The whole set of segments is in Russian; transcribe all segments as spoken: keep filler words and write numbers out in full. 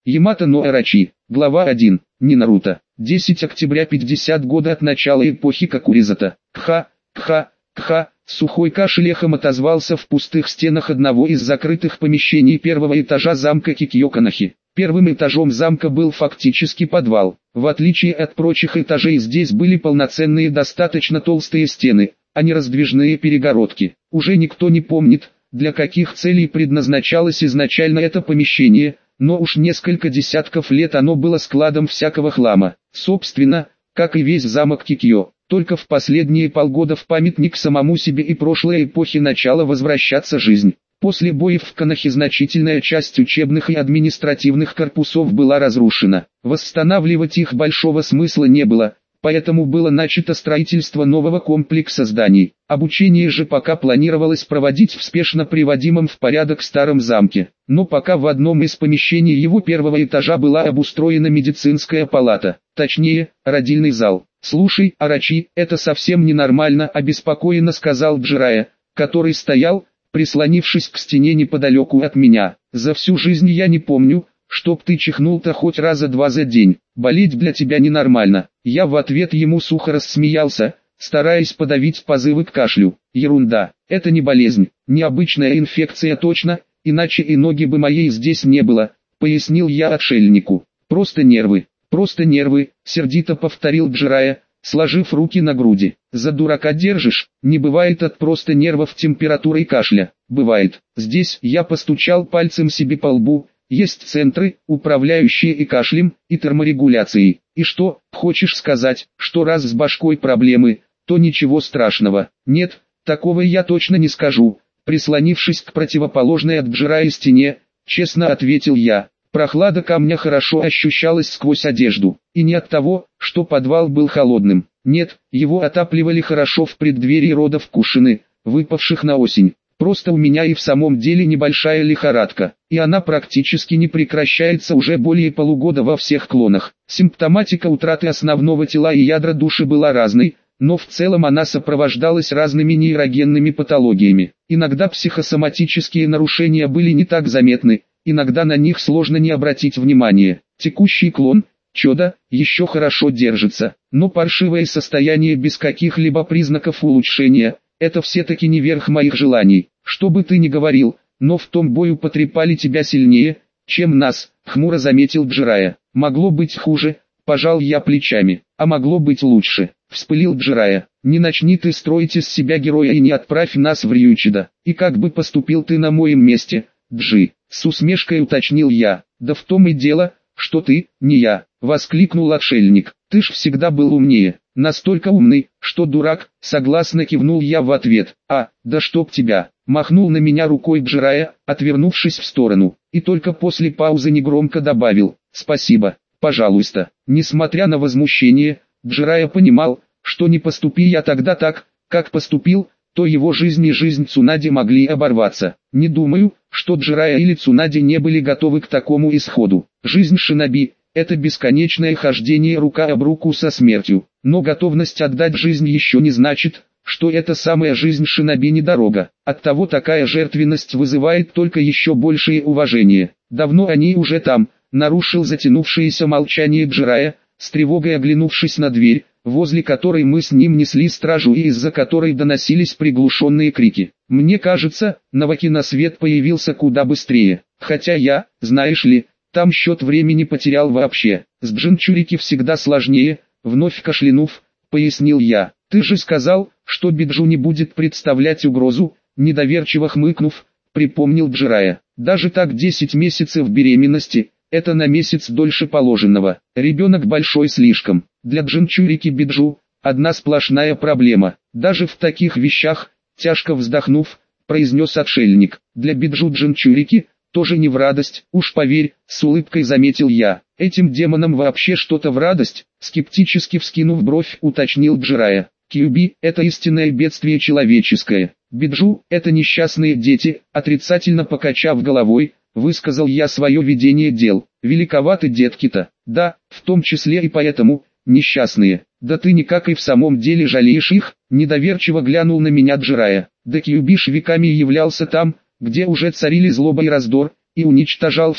Ямато но Арачи. Глава один. Не Наруто. десятое октября пятьдесят года от начала эпохи Кокуризата. Кха, кха, кха. Сухой кашель эхом отозвался в пустых стенах одного из закрытых помещений первого этажа замка Кикьёканахи. Первым этажом замка был фактически подвал. В отличие от прочих этажей, здесь были полноценные достаточно толстые стены, а не раздвижные перегородки. Уже никто не помнит, для каких целей предназначалось изначально это помещение, но уж несколько десятков лет оно было складом всякого хлама. Собственно, как и весь замок Кикьё, только в последние полгода в памятник самому себе и прошлой эпохи начала возвращаться жизнь. После боев в Канахе значительная часть учебных и административных корпусов была разрушена. Восстанавливать их большого смысла не было, поэтому было начато строительство нового комплекса зданий. Обучение же пока планировалось проводить в спешно приводимом в порядок старом замке. Но пока в одном из помещений его первого этажа была обустроена медицинская палата, точнее, родильный зал. «Слушай, Арачи, это совсем ненормально», — обеспокоенно сказал Джирайя, который стоял, прислонившись к стене неподалеку от меня. «За всю жизнь я не помню, чтоб ты чихнул-то хоть раза два за день. Болеть для тебя ненормально». Я в ответ ему сухо рассмеялся, стараясь подавить позывы к кашлю. «Ерунда, это не болезнь, необычная инфекция точно, иначе и ноги бы моей здесь не было», — пояснил я отшельнику. «Просто нервы, просто нервы», — сердито повторил Джирайя, сложив руки на груди. «За дурака держишь? Не бывает от просто нервов температуры и кашля». «Бывает. Здесь», — я постучал пальцем себе по лбу, — «есть центры, управляющие и кашлем, и терморегуляцией. И что, хочешь сказать, что раз с башкой проблемы, то ничего страшного?» «Нет, такого я точно не скажу», — прислонившись к противоположной от Джирайи стене, честно ответил я. Прохлада камня хорошо ощущалась сквозь одежду, и не от того, что подвал был холодным. Нет, его отапливали хорошо в преддверии родов Кушины, выпавших на осень. Просто у меня и в самом деле небольшая лихорадка, и она практически не прекращается уже более полугода во всех клонах. Симптоматика утраты основного тела и ядра души была разной, но в целом она сопровождалась разными нейрогенными патологиями. Иногда психосоматические нарушения были не так заметны, иногда на них сложно не обратить внимания. Текущий клон, чудо, еще хорошо держится, но паршивое состояние без каких-либо признаков улучшения – это все-таки не верх моих желаний. Что бы ты ни говорил, но в том бою потрепали тебя сильнее, чем нас, хмуро заметил Джирайя. Могло быть хуже, пожал я плечами, а могло быть лучше, вспылил Джирайя. Не начни ты строить из себя героя и не отправь нас в Рьючида. И как бы поступил ты на моем месте, Джи? С усмешкой уточнил я. «Да в том и дело, что ты, не я», — воскликнул отшельник. «Ты ж всегда был умнее, настолько умный, что дурак», — согласно кивнул я в ответ. «А, да чтоб тебя», — махнул на меня рукой Джирайя, отвернувшись в сторону, и только после паузы негромко добавил: «Спасибо, пожалуйста». Несмотря на возмущение, Джирайя понимал, что не поступи я тогда так, как поступил, то его жизнь и жизнь Цунади могли оборваться. Не думаю, что Джирайя или Цунади не были готовы к такому исходу. Жизнь шиноби – это бесконечное хождение рука об руку со смертью. Но готовность отдать жизнь еще не значит, что эта самая жизнь шиноби недорога. Оттого такая жертвенность вызывает только еще большее уважение. «Давно они уже там», – нарушил затянувшееся молчание Джирайя, с тревогой оглянувшись на дверь, возле которой мы с ним несли стражу и из-за которой доносились приглушенные крики. Мне кажется, Наваки на свет появился куда быстрее, хотя я, знаешь ли, там счет времени потерял вообще. С Джинчурики всегда сложнее, вновь кашлянув, пояснил я. Ты же сказал, что Биджу не будет представлять угрозу, недоверчиво хмыкнув, припомнил Джирайя. Даже так десять месяцев беременности, это на месяц дольше положенного. Ребенок большой слишком. Для Джинчурики Биджу одна сплошная проблема. Даже в таких вещах, тяжко вздохнув, произнес отшельник. Для Биджу Джинчурики тоже не в радость, уж поверь, с улыбкой заметил я. Этим демонам вообще что-то в радость, скептически вскинув бровь, уточнил Джирайя. Кьюби – это истинное бедствие человеческое. Биджу – это несчастные дети, отрицательно покачав головой, высказал я свое видение дел. Великоваты детки-то, да, в том числе и поэтому, несчастные. Да ты никак и в самом деле жалеешь их, недоверчиво глянул на меня Джирайя. Да Кьюбиш веками являлся там, где уже царили злоба и раздор, и уничтожал все,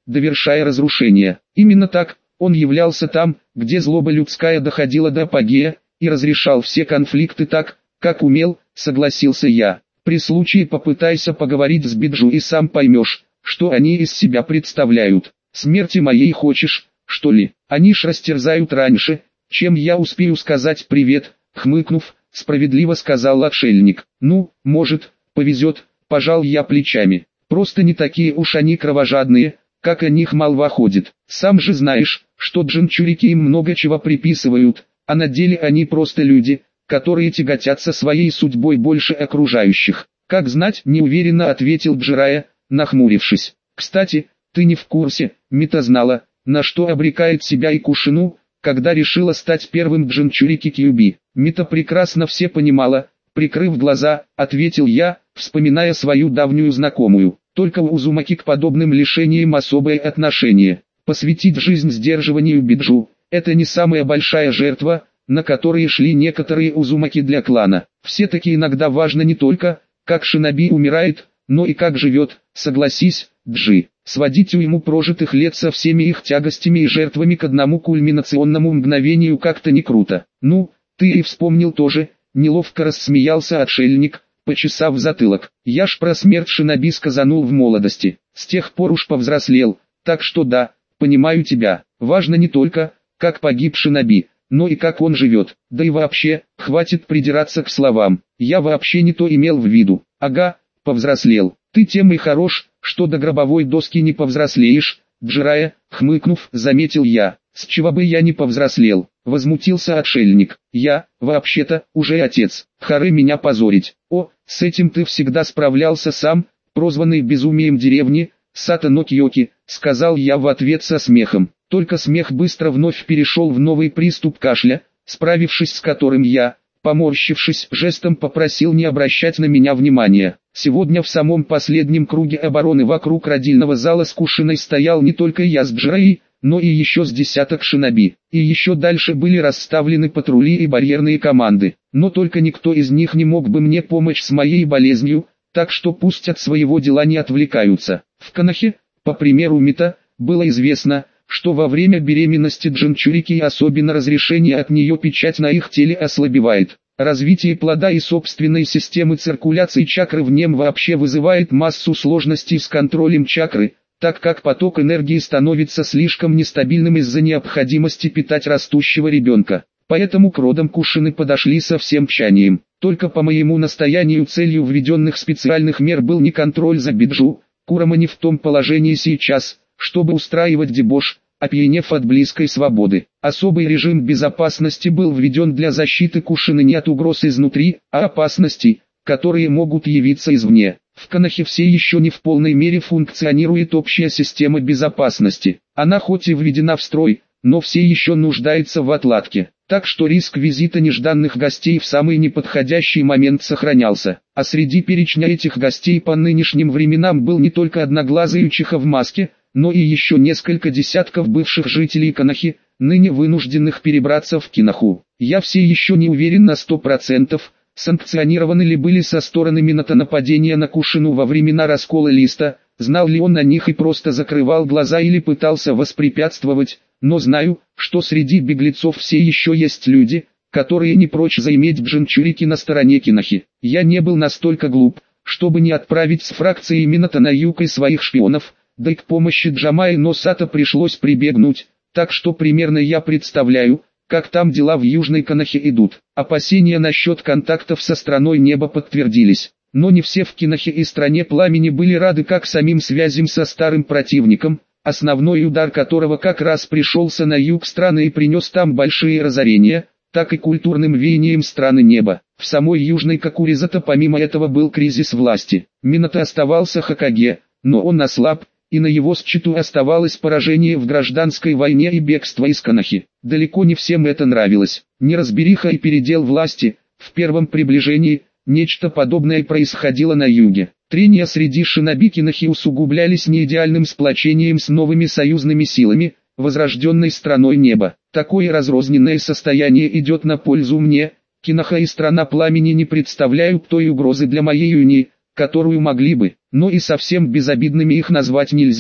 довершая разрушение. Именно так, он являлся там, где злоба людская доходила до апогея, и разрешал все конфликты так, как умел, согласился я. При случае попытайся поговорить с Биджу и сам поймешь, что они из себя представляют. Смерти моей хочешь, что ли? Они ж растерзают раньше, чем я успею сказать привет, хмыкнув, справедливо сказал отшельник. Ну, может, повезет, пожал я плечами. Просто не такие уж они кровожадные, как о них молва ходит. Сам же знаешь, что джинчурики им много чего приписывают, а на деле они просто люди, которые тяготятся своей судьбой больше окружающих. Как знать, неуверенно ответил Джирая, нахмурившись. Кстати, ты не в курсе, Мита знала, на что обрекает себя и Кушину, когда решила стать первым джинчурики Кьюби. Мита прекрасно все понимала, прикрыв глаза, ответил я, вспоминая свою давнюю знакомую. Только у Узумаки к подобным лишениям особое отношение. Посвятить жизнь сдерживанию Биджу – это не самая большая жертва, на которые шли некоторые Узумаки для клана. Все-таки иногда важно не только, как шиноби умирает, но и как живет, согласись, Джи. Сводить уйму прожитых лет со всеми их тягостями и жертвами к одному кульминационному мгновению как-то не круто. Ну, ты и вспомнил тоже, неловко рассмеялся отшельник, почесав затылок. Я ж про смерть шиноби сказанул в молодости, с тех пор уж повзрослел, так что да, понимаю тебя. Важно не только, как погиб шиноби, но и как он живет. Да и вообще, хватит придираться к словам. Я вообще не то имел в виду. Ага, повзрослел. Ты тем и хорош, что до гробовой доски не повзрослеешь, Джирая, хмыкнув, заметил я. С чего бы я не повзрослел? Возмутился отшельник. Я, вообще-то, уже отец. Харе меня позорить. О, с этим ты всегда справлялся сам, прозванный безумием деревни, Сато но Кьёки, сказал я в ответ со смехом. Только смех быстро вновь перешел в новый приступ кашля, справившись с которым я, поморщившись, жестом попросил не обращать на меня внимания. Сегодня в самом последнем круге обороны вокруг родильного зала с Кушиной стоял не только я с Джираей, но и еще с десяток шиноби. И еще дальше были расставлены патрули и барьерные команды. Но только никто из них не мог бы мне помочь с моей болезнью, так что пусть от своего дела не отвлекаются. В Конохе, по примеру Мита, было известно, что во время беременности джинчурики и особенно разрешение от нее печать на их теле ослабевает. Развитие плода и собственной системы циркуляции чакры в нем вообще вызывает массу сложностей с контролем чакры, так как поток энергии становится слишком нестабильным из-за необходимости питать растущего ребенка. Поэтому к родам Кушины подошли со всем тщанием. Только по моему настоянию целью введенных специальных мер был не контроль за Биджу. Курама не в том положении сейчас, чтобы устраивать дебош, опьянев от близкой свободы. Особый режим безопасности был введен для защиты Кушины не от угроз изнутри, а опасностей, которые могут явиться извне. В Конохе все еще не в полной мере функционирует общая система безопасности. Она хоть и введена в строй, но все еще нуждается в отладке. Так что риск визита нежданных гостей в самый неподходящий момент сохранялся. А среди перечня этих гостей по нынешним временам был не только одноглазый Учиха в маске, но и еще несколько десятков бывших жителей Конохи, ныне вынужденных перебраться в Киноху. Я все еще не уверен на сто процентов, санкционированы ли были со стороны Минато нападения на Кушину во времена раскола листа, знал ли он о них и просто закрывал глаза или пытался воспрепятствовать, но знаю, что среди беглецов все еще есть люди, которые не прочь заиметь джинчурики на стороне Кинохи. Я не был настолько глуп, чтобы не отправить с фракцией Минато на юг и своих шпионов, да и к помощи Джамаи но Сато пришлось прибегнуть, так что примерно я представляю, как там дела в Южной Конохе идут. Опасения насчет контактов со страной неба подтвердились. Но не все в Кинохе и стране пламени были рады как самим связям со старым противником, основной удар которого как раз пришелся на юг страны и принес там большие разорения, так и культурным веянием страны неба. В самой Южной Кокуризато помимо этого был кризис власти. Минато оставался Хокаге, но он ослаб, и на его счету оставалось поражение в гражданской войне и бегство из Конохи. Далеко не всем это нравилось. Неразбериха и передел власти, в первом приближении, нечто подобное происходило на юге. Трения среди шиноби Кинохи усугублялись неидеальным сплочением с новыми союзными силами, возрожденной страной неба. Такое разрозненное состояние идет на пользу мне. Киноха и страна пламени не представляют той угрозы для моей юни, которую могли бы, но и совсем безобидными их назвать нельзя.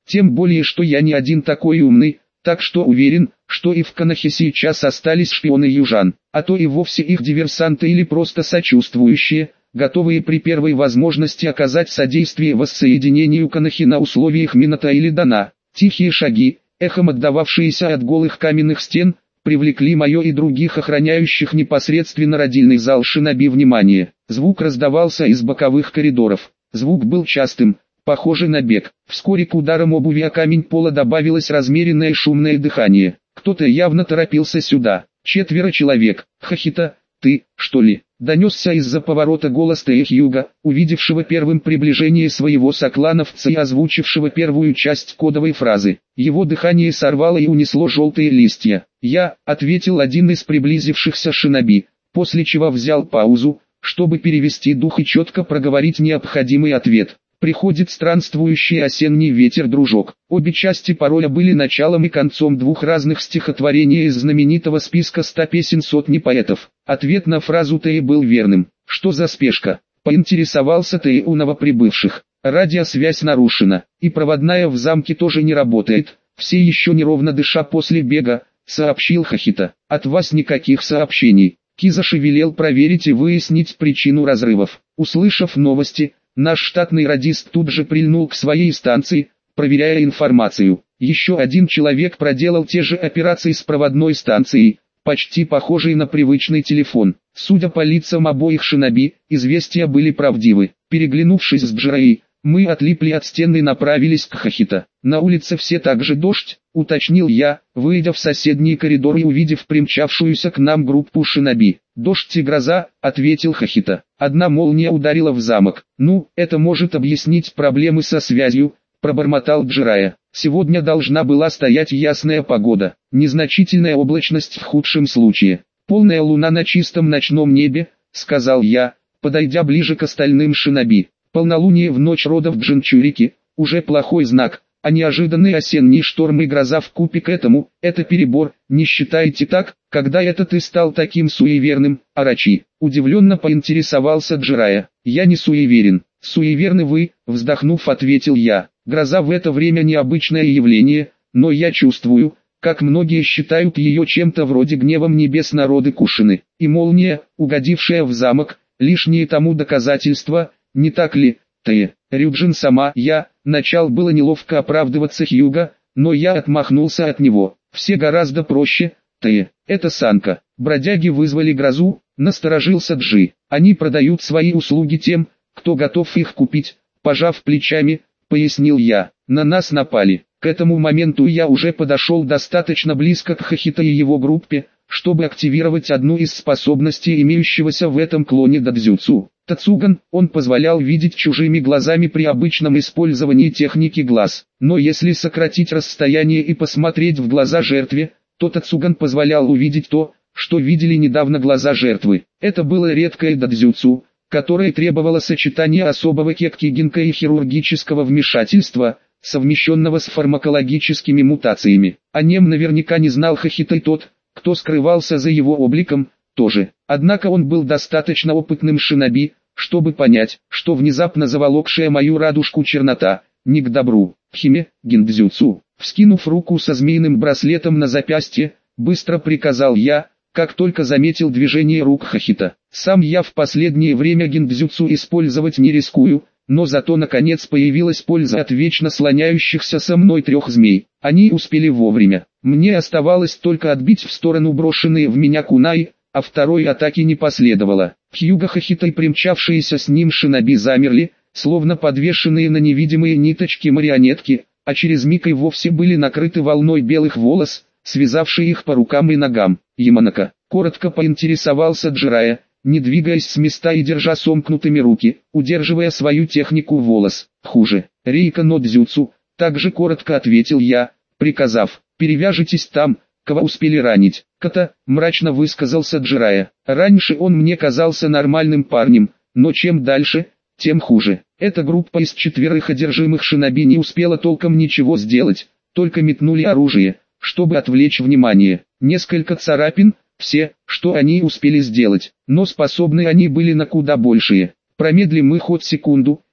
Тем более, что я не один такой умный, так что уверен, что и в Канахе сейчас остались шпионы южан, а то и вовсе их диверсанты или просто сочувствующие, готовые при первой возможности оказать содействие воссоединению Канахи на условиях Мината или Дана. Тихие шаги, эхом отдававшиеся от голых каменных стен, привлекли мое и других охраняющих непосредственно родильный зал шиноби внимание. Звук раздавался из боковых коридоров. Звук был частым, похожий на бег. Вскоре к ударам обуви о камень пола добавилось размеренное шумное дыхание. Кто-то явно торопился сюда. Четверо человек. Хохита, ты, что ли? Донесся из-за поворота голос Тэхьюга, увидевшего первым приближение своего соклановца и озвучившего первую часть кодовой фразы. Его дыхание сорвало и унесло желтые листья. «Я», — ответил один из приблизившихся шиноби, после чего взял паузу, чтобы перевести дух и четко проговорить необходимый ответ. «Приходит странствующий осенний ветер, дружок». Обе части пароля были началом и концом двух разных стихотворений из знаменитого списка ста песен сотни поэтов. Ответ на фразу Тэй был верным. «Что за спешка?» — поинтересовался Тэй у новоприбывших. «Радиосвязь нарушена, и проводная в замке тоже не работает, все еще неровно дыша после бега», — сообщил Хохита. «От вас никаких сообщений». Кизаши велел проверить и выяснить причину разрывов. Услышав новости, наш штатный радист тут же прильнул к своей станции, проверяя информацию. Еще один человек проделал те же операции с проводной станцией, почти похожей на привычный телефон. Судя по лицам обоих шиноби, известия были правдивы. Переглянувшись с Джираей, мы отлипли от стены и направились к Хохита. «На улице все так же дождь», — уточнил я, выйдя в соседний коридор и увидев примчавшуюся к нам группу шиноби. «Дождь и гроза», — ответил Хохита. «Одна молния ударила в замок». «Ну, это может объяснить проблемы со связью», — пробормотал Джирая. «Сегодня должна была стоять ясная погода, незначительная облачность в худшем случае. Полная луна на чистом ночном небе», — сказал я, подойдя ближе к остальным шиноби. «Полнолуние в ночь родов Джинчурики — уже плохой знак, а неожиданный осенний шторм и гроза вкупе к этому — это перебор, не считаете так? Когда это ты стал таким суеверным, Арачи?» Удивленно поинтересовался Джирая. «Я не суеверен». «Суеверны вы», — вздохнув, ответил я. «Гроза в это время необычное явление, но я чувствую, как многие считают ее чем-то вроде гневом небес народы Кушины. И молния, угодившая в замок, лишнее тому доказательство, не так ли, Тэ?» Рюджин сама, я, начал было неловко оправдываться Хьюга, но я отмахнулся от него. «Все гораздо проще, Тэ. Это Санка. Бродяги вызвали грозу», — насторожился Джи. «Они продают свои услуги тем, кто готов их купить», — пожав плечами, пояснил я. «На нас напали». К этому моменту я уже подошел достаточно близко к Хохита и его группе, чтобы активировать одну из способностей имеющегося в этом клоне дадзюцу. Тацуган, он позволял видеть чужими глазами при обычном использовании техники глаз. Но если сократить расстояние и посмотреть в глаза жертве, то Тацуган позволял увидеть то, что видели недавно глаза жертвы. Это было редкое дадзюцу, которое требовало сочетания особого кеккигинка и хирургического вмешательства, совмещенного с фармакологическими мутациями. О нем наверняка не знал Хохита, и тот, кто скрывался за его обликом, тоже. Однако он был достаточно опытным шиноби, чтобы понять, что внезапно заволокшая мою радужку чернота, не к добру. Химе, гиндзюцу. Вскинув руку со змеиным браслетом на запястье, быстро приказал я, как только заметил движение рук Хохита. Сам я в последнее время гиндзюцу использовать не рискую, но зато наконец появилась польза от вечно слоняющихся со мной трех змей. Они успели вовремя. Мне оставалось только отбить в сторону брошенные в меня кунаи, а второй атаки не последовало. Хьюга Хохита и примчавшиеся с ним шиноби замерли, словно подвешенные на невидимые ниточки марионетки, а через миг и вовсе были накрыты волной белых волос, связавшей их по рукам и ногам. «Яманака», — коротко поинтересовался Джирая, не двигаясь с места и держа сомкнутыми руки, удерживая свою технику волос. «Хуже. Рейка но дзюцу», — также коротко ответил я, приказав: «Перевяжитесь там, кого успели ранить». «Ката», — мрачно высказался Джирая. «Раньше он мне казался нормальным парнем, но чем дальше, тем хуже. Эта группа из четверых одержимых шиноби не успела толком ничего сделать, только метнули оружие, чтобы отвлечь внимание. Несколько царапин, все, что они успели сделать, но способны они были на куда большее. Промедли мы хоть секунду,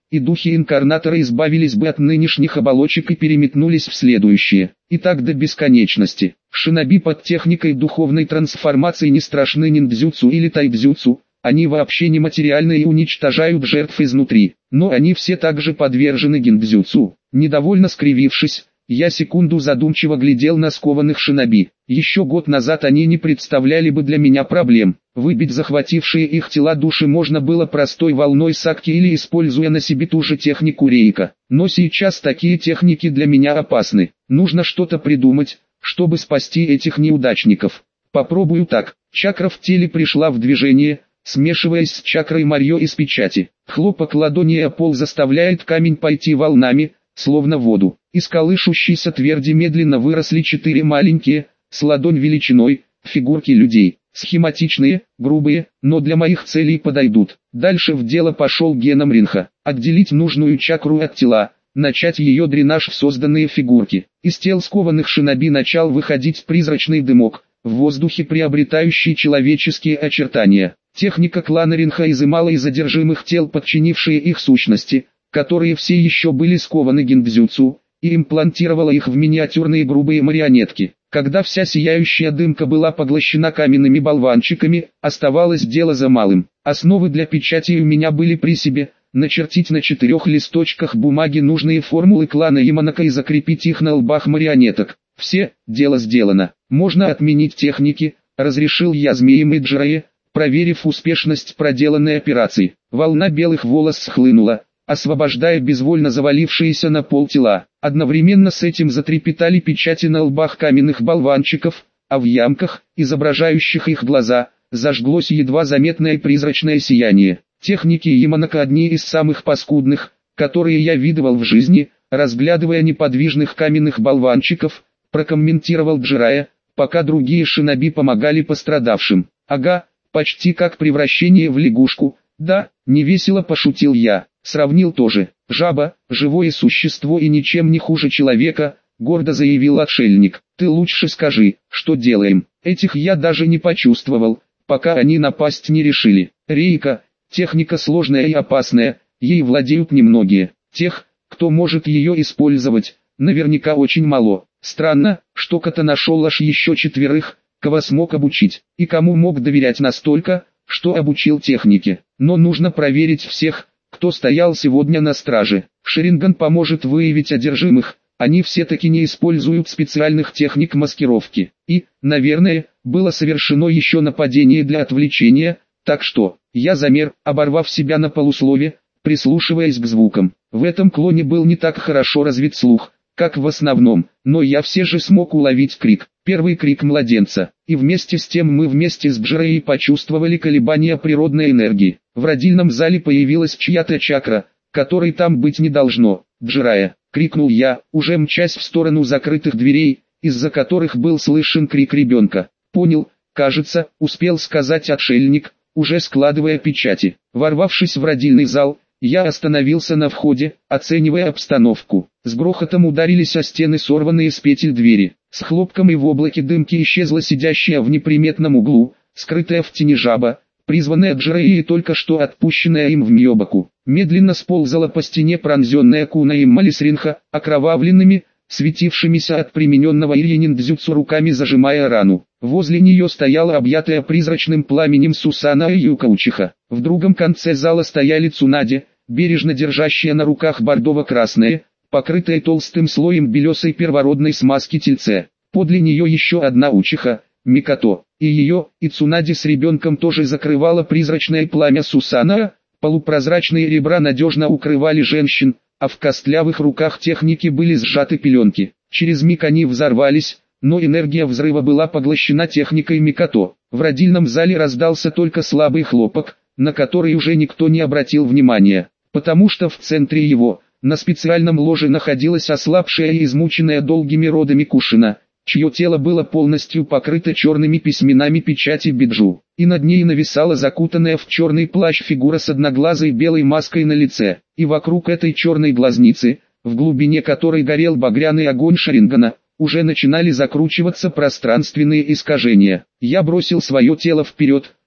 и духи инкарнатора избавились бы от нынешних оболочек и переметнулись в следующие. И так до бесконечности. Шиноби под техникой духовной трансформации не страшны ниндзюцу или тайбзюцу, они вообще нематериальны и уничтожают жертв изнутри, но они все также подвержены гиндзюцу. Недовольно скривившись, я секунду задумчиво глядел на скованных шиноби. Еще год назад они не представляли бы для меня проблем. Выбить захватившие их тела души можно было простой волной сакки или используя на себе ту же технику рейка. Но сейчас такие техники для меня опасны. Нужно что-то придумать, чтобы спасти этих неудачников. Попробую так. Чакра в теле пришла в движение, смешиваясь с чакрой Марьё из печати. Хлопок ладони о пол заставляет камень пойти волнами, словно в воду. Из колышущейся тверди медленно выросли четыре маленькие, с ладонь величиной, фигурки людей. Схематичные, грубые, но для моих целей подойдут. Дальше в дело пошел геном Ринха. Отделить нужную чакру от тела, начать ее дренаж в созданные фигурки. Из тел скованных шиноби начал выходить призрачный дымок, в воздухе приобретающий человеческие очертания. Техника клана Ринха изымала из одержимых тел подчинившие их сущности, которые все еще были скованы гиндзюцу, и имплантировала их в миниатюрные грубые марионетки. Когда вся сияющая дымка была поглощена каменными болванчиками, оставалось дело за малым. Основы для печати у меня были при себе, начертить на четырех листочках бумаги нужные формулы клана Яманака и закрепить их на лбах марионеток. Все, дело сделано. Можно отменить техники, разрешил я змеям и Джирае, проверив успешность проделанной операции. Волна белых волос схлынула, освобождая безвольно завалившиеся на пол тела. Одновременно с этим затрепетали печати на лбах каменных болванчиков, а в ямках, изображающих их глаза, зажглось едва заметное призрачное сияние. Техники Яманака одни из самых паскудных, которые я видывал в жизни, разглядывая неподвижных каменных болванчиков, прокомментировал Джирая, пока другие шиноби помогали пострадавшим. Ага, почти как превращение в лягушку, да, невесело пошутил я. Сравнил тоже. Жаба, живое существо и ничем не хуже человека, гордо заявил отшельник. Ты лучше скажи, что делаем. Этих я даже не почувствовал, пока они напасть не решили. Рейка, техника сложная и опасная, ей владеют немногие. Тех, кто может ее использовать, наверняка очень мало. Странно, что Ката нашел аж еще четверых, кого смог обучить, и кому мог доверять настолько, что обучил технике. Но нужно проверить всех, кто стоял сегодня на страже. Шеринган поможет выявить одержимых, они все-таки не используют специальных техник маскировки. И, наверное, было совершено еще нападение для отвлечения, так что, я замер, оборвав себя на полуслове, прислушиваясь к звукам. В этом клоне был не так хорошо развит слух, как в основном, но я все же смог уловить крик. Первый крик младенца, и вместе с тем мы вместе с Джираей почувствовали колебания природной энергии. В родильном зале появилась чья-то чакра, которой там быть не должно. «Джирая!» — крикнул я, уже мчась в сторону закрытых дверей, из-за которых был слышен крик ребенка. «Понял, кажется», — успел сказать отшельник, уже складывая печати. Ворвавшись в родильный зал, я остановился на входе, оценивая обстановку. С грохотом ударились о стены сорванные с петель двери. С хлопком и в облаке дымки исчезла сидящая в неприметном углу, скрытая в тени жаба, призванная Джираей и только что отпущенная им в Мьёбаку. Медленно сползала по стене пронзенная куна и Малисринха, окровавленными, светившимися от примененного ниндзюцу руками зажимая рану. Возле нее стояла объятая призрачным пламенем Сусана и Юкаучиха. В другом конце зала стояли Цунаде, бережно держащая на руках бордово-красное, покрытое толстым слоем белесой первородной смазки тельце. Подле нее еще одна учиха, Микато, и ее, и Цунаде с ребенком тоже закрывало призрачное пламя Сусана, полупрозрачные ребра надежно укрывали женщин, а в костлявых руках техники были сжаты пеленки. Через миг они взорвались, но энергия взрыва была поглощена техникой Микато. В родильном зале раздался только слабый хлопок, на который уже никто не обратил внимания, потому что в центре его, на специальном ложе находилась ослабшая и измученная долгими родами Кушина, чье тело было полностью покрыто черными письменами печати Биджу, и над ней нависала закутанная в черный плащ фигура с одноглазой белой маской на лице, и вокруг этой черной глазницы, в глубине которой горел багряный огонь Шарингана, уже начинали закручиваться пространственные искажения. Я бросил свое тело вперед,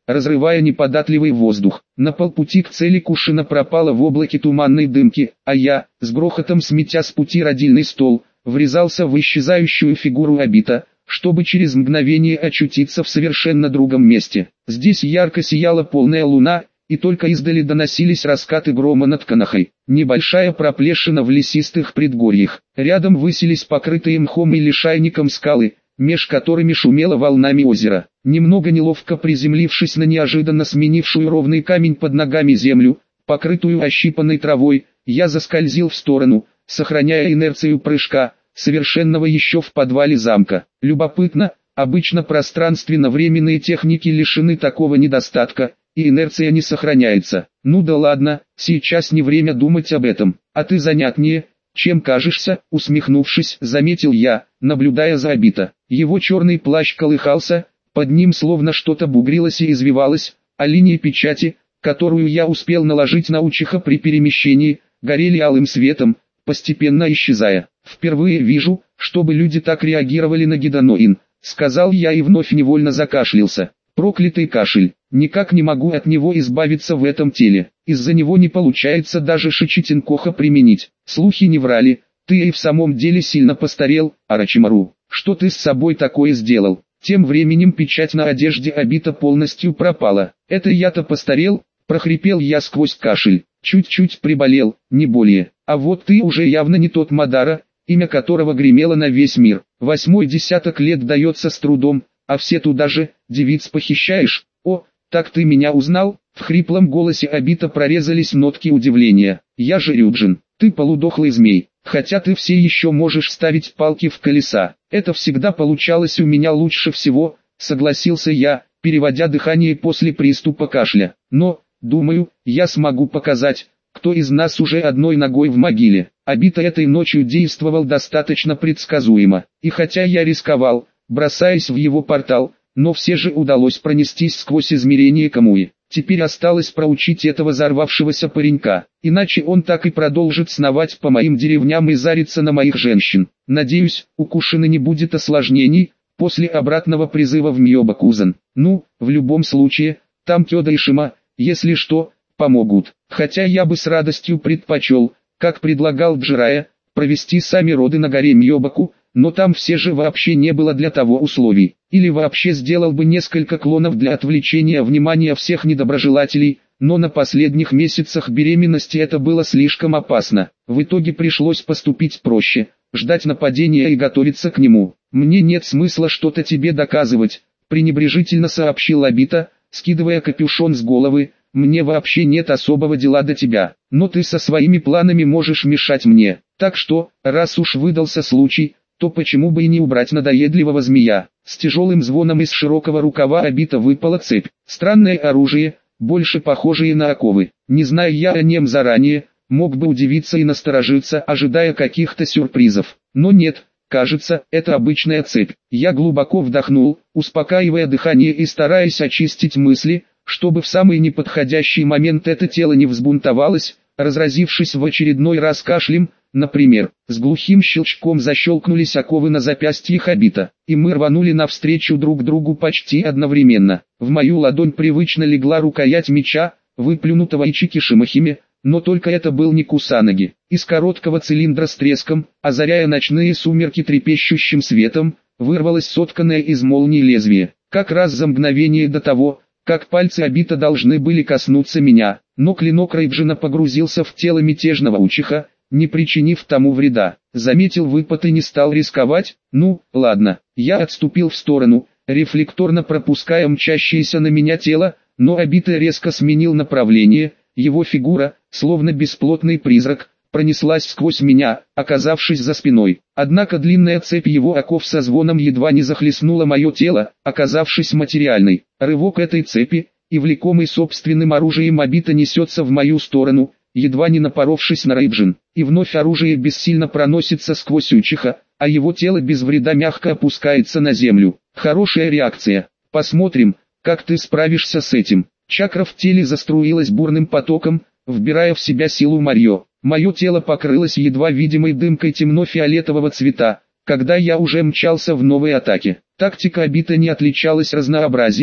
разрывая неподатливый воздух. На полпути к цели Кушина пропала в облаке туманной дымки, а я, с грохотом сметя с пути родильный стол, врезался в исчезающую фигуру Абита, чтобы через мгновение очутиться в совершенно другом месте. Здесь ярко сияла полная луна, и только издали доносились раскаты грома над Канахой. Небольшая проплешина в лесистых предгорьях. Рядом высились покрытые мхом и лишайником скалы, меж которыми шумело волнами озеро. Немного неловко приземлившись на неожиданно сменившую ровный камень под ногами землю, покрытую ощипанной травой, я заскользил в сторону, сохраняя инерцию прыжка, совершенного еще в подвале замка. Любопытно, обычно пространственно-временные техники лишены такого недостатка, и инерция не сохраняется. Ну да ладно, сейчас не время думать об этом. А ты занятнее, чем кажешься, усмехнувшись, заметил я, наблюдая за Абита. Его черный плащ колыхался, под ним словно что-то бугрилось и извивалось, а линии печати, которую я успел наложить на учиха при перемещении, горели алым светом, постепенно исчезая. «Впервые вижу, чтобы люди так реагировали на гидоноин», — сказал я и вновь невольно закашлялся. Проклятый кашель, никак не могу от него избавиться в этом теле. Из-за него не получается даже Шичитинкоха применить. Слухи не врали, ты и в самом деле сильно постарел, Орочимару. Что ты с собой такое сделал? Тем временем печать на одежде Абита полностью пропала. Это я-то постарел, прохрипел я сквозь кашель. Чуть-чуть приболел, не более. А вот ты уже явно не тот Мадара, имя которого гремело на весь мир. Восьмой десяток лет дается с трудом, а все туда же, девиц похищаешь. О, так ты меня узнал? В хриплом голосе Абита прорезались нотки удивления. Я же Рюджин, ты полудохлый змей, хотя ты все еще можешь ставить палки в колеса. Это всегда получалось у меня лучше всего, согласился я, переводя дыхание после приступа кашля. Но, думаю, я смогу показать, кто из нас уже одной ногой в могиле. Абита этой ночью действовал достаточно предсказуемо, и хотя я рисковал, бросаясь в его портал, но все же удалось пронестись сквозь измерение Камуи. Теперь осталось проучить этого взорвавшегося паренька, иначе он так и продолжит сновать по моим деревням и зариться на моих женщин. Надеюсь, у Кушины не будет осложнений после обратного призыва в Мьёбакузен. Ну, в любом случае, там Кёда и Шима, если что, помогут. Хотя я бы с радостью предпочел, как предлагал Джирая, провести сами роды на горе Мьёбаку, но там все же вообще не было для того условий. Или вообще сделал бы несколько клонов для отвлечения внимания всех недоброжелателей, но на последних месяцах беременности это было слишком опасно. В итоге пришлось поступить проще, ждать нападения и готовиться к нему. «Мне нет смысла что-то тебе доказывать», — пренебрежительно сообщил Абита, скидывая капюшон с головы. «Мне вообще нет особого дела до тебя, но ты со своими планами можешь мешать мне. Так что, раз уж выдался случай, то почему бы и не убрать надоедливого змея?» С тяжелым звоном из широкого рукава Абита выпала цепь. Странное оружие, больше похожее на оковы. Не зная я о нем заранее, мог бы удивиться и насторожиться, ожидая каких-то сюрпризов. Но нет, кажется, это обычная цепь. Я глубоко вдохнул, успокаивая дыхание и стараясь очистить мысли, чтобы в самый неподходящий момент это тело не взбунтовалось, разразившись в очередной раз кашлем. Например, с глухим щелчком защелкнулись оковы на запястьях Абита, и мы рванули навстречу друг другу почти одновременно. В мою ладонь привычно легла рукоять меча, выплюнутого Ичики Шимахиме, но только это был не Кусанаги. Из короткого цилиндра с треском, озаряя ночные сумерки трепещущим светом, вырвалось сотканное из молнии лезвие. Как раз за мгновение до того, как пальцы Абита должны были коснуться меня, но клинок Рейбжина погрузился в тело мятежного учиха, не причинив тому вреда. Заметил выпад и не стал рисковать. Ну, ладно, я отступил в сторону, рефлекторно пропуская мчащееся на меня тело, но Абита резко сменил направление, его фигура, словно бесплотный призрак, пронеслась сквозь меня, оказавшись за спиной. Однако длинная цепь его оков со звоном едва не захлестнула мое тело, оказавшись материальной. Рывок этой цепи, и влекомый собственным оружием Абита несется в мою сторону, едва не напоровшись на Рейбжин, и вновь оружие бессильно проносится сквозь учиха, а его тело без вреда мягко опускается на землю. Хорошая реакция. Посмотрим, как ты справишься с этим. Чакра в теле заструилась бурным потоком, вбирая в себя силу Марьё. Мое тело покрылось едва видимой дымкой темно-фиолетового цвета, когда я уже мчался в новой атаке. Тактика Абита не отличалась разнообразием,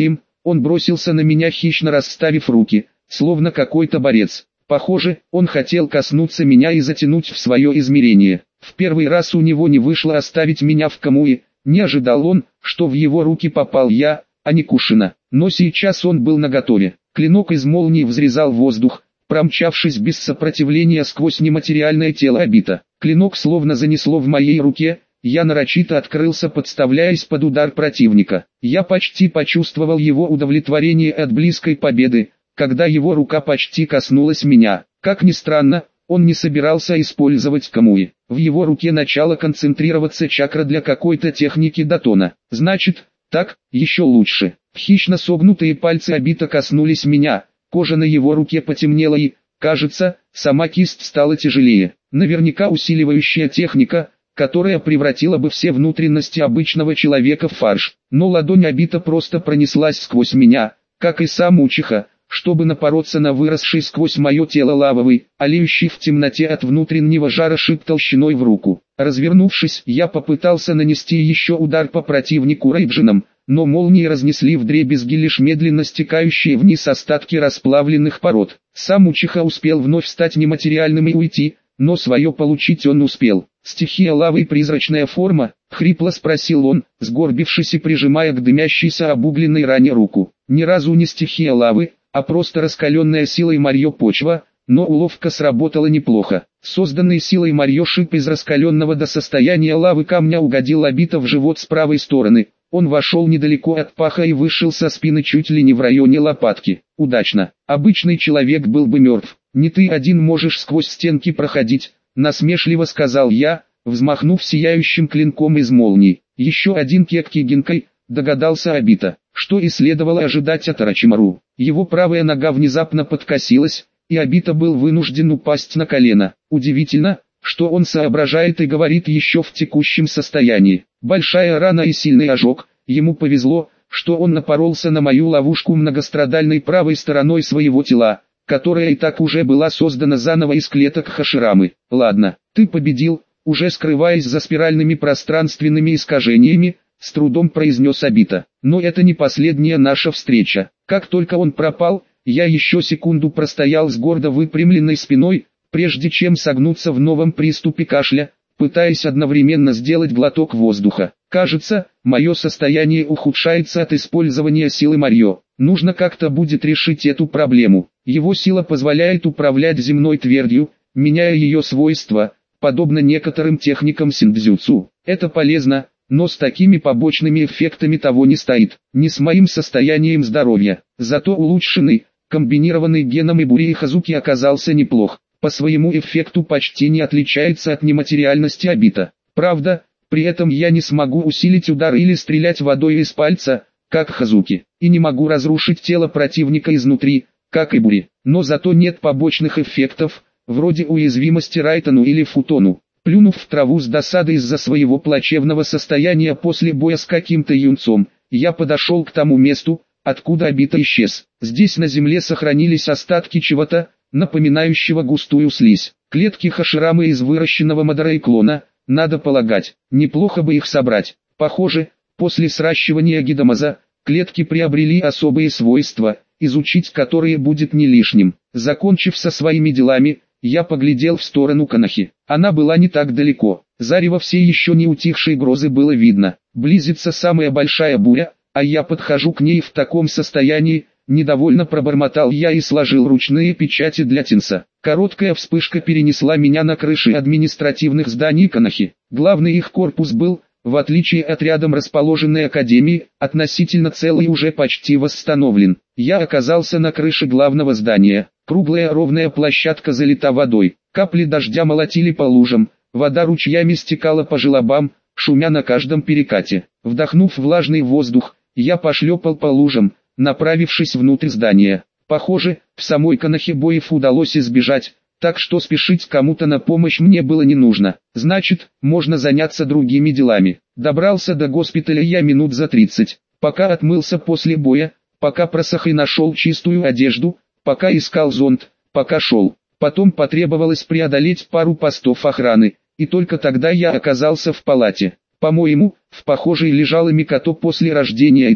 Он бросился на меня, хищно расставив руки, словно какой-то борец. Похоже, он хотел коснуться меня и затянуть в свое измерение. В первый раз у него не вышло оставить меня в Камуи. Не ожидал он, что в его руки попал я, а не Кушина. Но сейчас он был наготове. Клинок из молнии взрезал воздух, промчавшись без сопротивления сквозь нематериальное тело Обита. Клинок словно занесло в моей руке, я нарочито открылся, подставляясь под удар противника. Я почти почувствовал его удовлетворение от близкой победы, когда его рука почти коснулась меня. Как ни странно, он не собирался использовать Камуи. В его руке начала концентрироваться чакра для какой-то техники датона. Значит, так, еще лучше. Хищно согнутые пальцы Обита коснулись меня, кожа на его руке потемнела и, кажется, сама кисть стала тяжелее. Наверняка усиливающая техника, которая превратила бы все внутренности обычного человека в фарш. Но ладонь Обита просто пронеслась сквозь меня, как и сам Учиха, чтобы напороться на выросший сквозь мое тело лавовый, олеющий в темноте от внутреннего жара шип толщиной в руку. Развернувшись, я попытался нанести еще удар по противнику рейджином, но молнии разнесли вдребезги лишь медленно стекающие вниз остатки расплавленных пород. Сам Учиха успел вновь стать нематериальным и уйти, но свое получить он успел. «Стихия лавы и призрачная форма?» — хрипло спросил он, сгорбившись и прижимая к дымящейся обугленной ране руку. «Ни разу не стихия лавы, а просто раскаленная силой Марьё почва, но уловка сработала неплохо. Созданный силой Марьё шип из раскаленного до состояния лавы камня угодил Обита в живот с правой стороны. Он вошел недалеко от паха и вышел со спины чуть ли не в районе лопатки. Удачно. Обычный человек был бы мертв. Не ты один можешь сквозь стенки проходить, насмешливо сказал я, взмахнув сияющим клинком из молний. Еще один кекки гинкой, догадался Обита, что и следовало ожидать от Орочимару. Его правая нога внезапно подкосилась, и Обита был вынужден упасть на колено. Удивительно, что он соображает и говорит еще в текущем состоянии. Большая рана и сильный ожог, ему повезло, что он напоролся на мою ловушку многострадальной правой стороной своего тела, которая и так уже была создана заново из клеток Хаширамы. Ладно, ты победил, уже скрываясь за спиральными пространственными искажениями, с трудом произнес Обита. Но это не последняя наша встреча. Как только он пропал, я еще секунду простоял с гордо выпрямленной спиной, прежде чем согнуться в новом приступе кашля, пытаясь одновременно сделать глоток воздуха. Кажется, мое состояние ухудшается от использования силы Марьё. Нужно как-то будет решить эту проблему. Его сила позволяет управлять земной твердью, меняя ее свойства, подобно некоторым техникам синдзюцу. Это полезно, но с такими побочными эффектами того не стоит. Не с моим состоянием здоровья. Зато улучшенный, комбинированный геном Ибури и Хазуки оказался неплох. По своему эффекту почти не отличается от нематериальности Обита. Правда, при этом я не смогу усилить удар или стрелять водой из пальца, как Хазуки, и не могу разрушить тело противника изнутри, как Ибури. Но зато нет побочных эффектов, вроде уязвимости Райтону или Футону. Плюнув в траву с досадой из-за своего плачевного состояния после боя с каким-то юнцом, я подошел к тому месту, откуда Обита исчез. Здесь на земле сохранились остатки чего-то, напоминающего густую слизь. Клетки Хаширамы из выращенного модерейклона, надо полагать, неплохо бы их собрать. Похоже, после сращивания гидомоза, клетки приобрели особые свойства, изучить которые будет не лишним. Закончив со своими делами, я поглядел в сторону Канахи. Она была не так далеко. Зарево всей еще не утихшей грозы было видно. Близится самая большая буря, а я подхожу к ней в таком состоянии. Недовольно пробормотал я и сложил ручные печати для Тинса. Короткая вспышка перенесла меня на крыши административных зданий Канахи. Главный их корпус был, в отличие от рядом расположенной академии, относительно цел и уже почти восстановлен. Я оказался на крыше главного здания. Круглая ровная площадка залита водой. Капли дождя молотили по лужам. Вода ручьями стекала по желобам, шумя на каждом перекате. Вдохнув влажный воздух, я пошлепал по лужам, направившись внутрь здания. Похоже, в самой Канахе боев удалось избежать, так что спешить кому-то на помощь мне было не нужно. Значит, можно заняться другими делами. Добрался до госпиталя я минут за тридцать, пока отмылся после боя, пока просох и нашел чистую одежду, пока искал зонт, пока шел. Потом потребовалось преодолеть пару постов охраны, и только тогда я оказался в палате. По-моему, в похожей лежала Микото после рождения Итачи.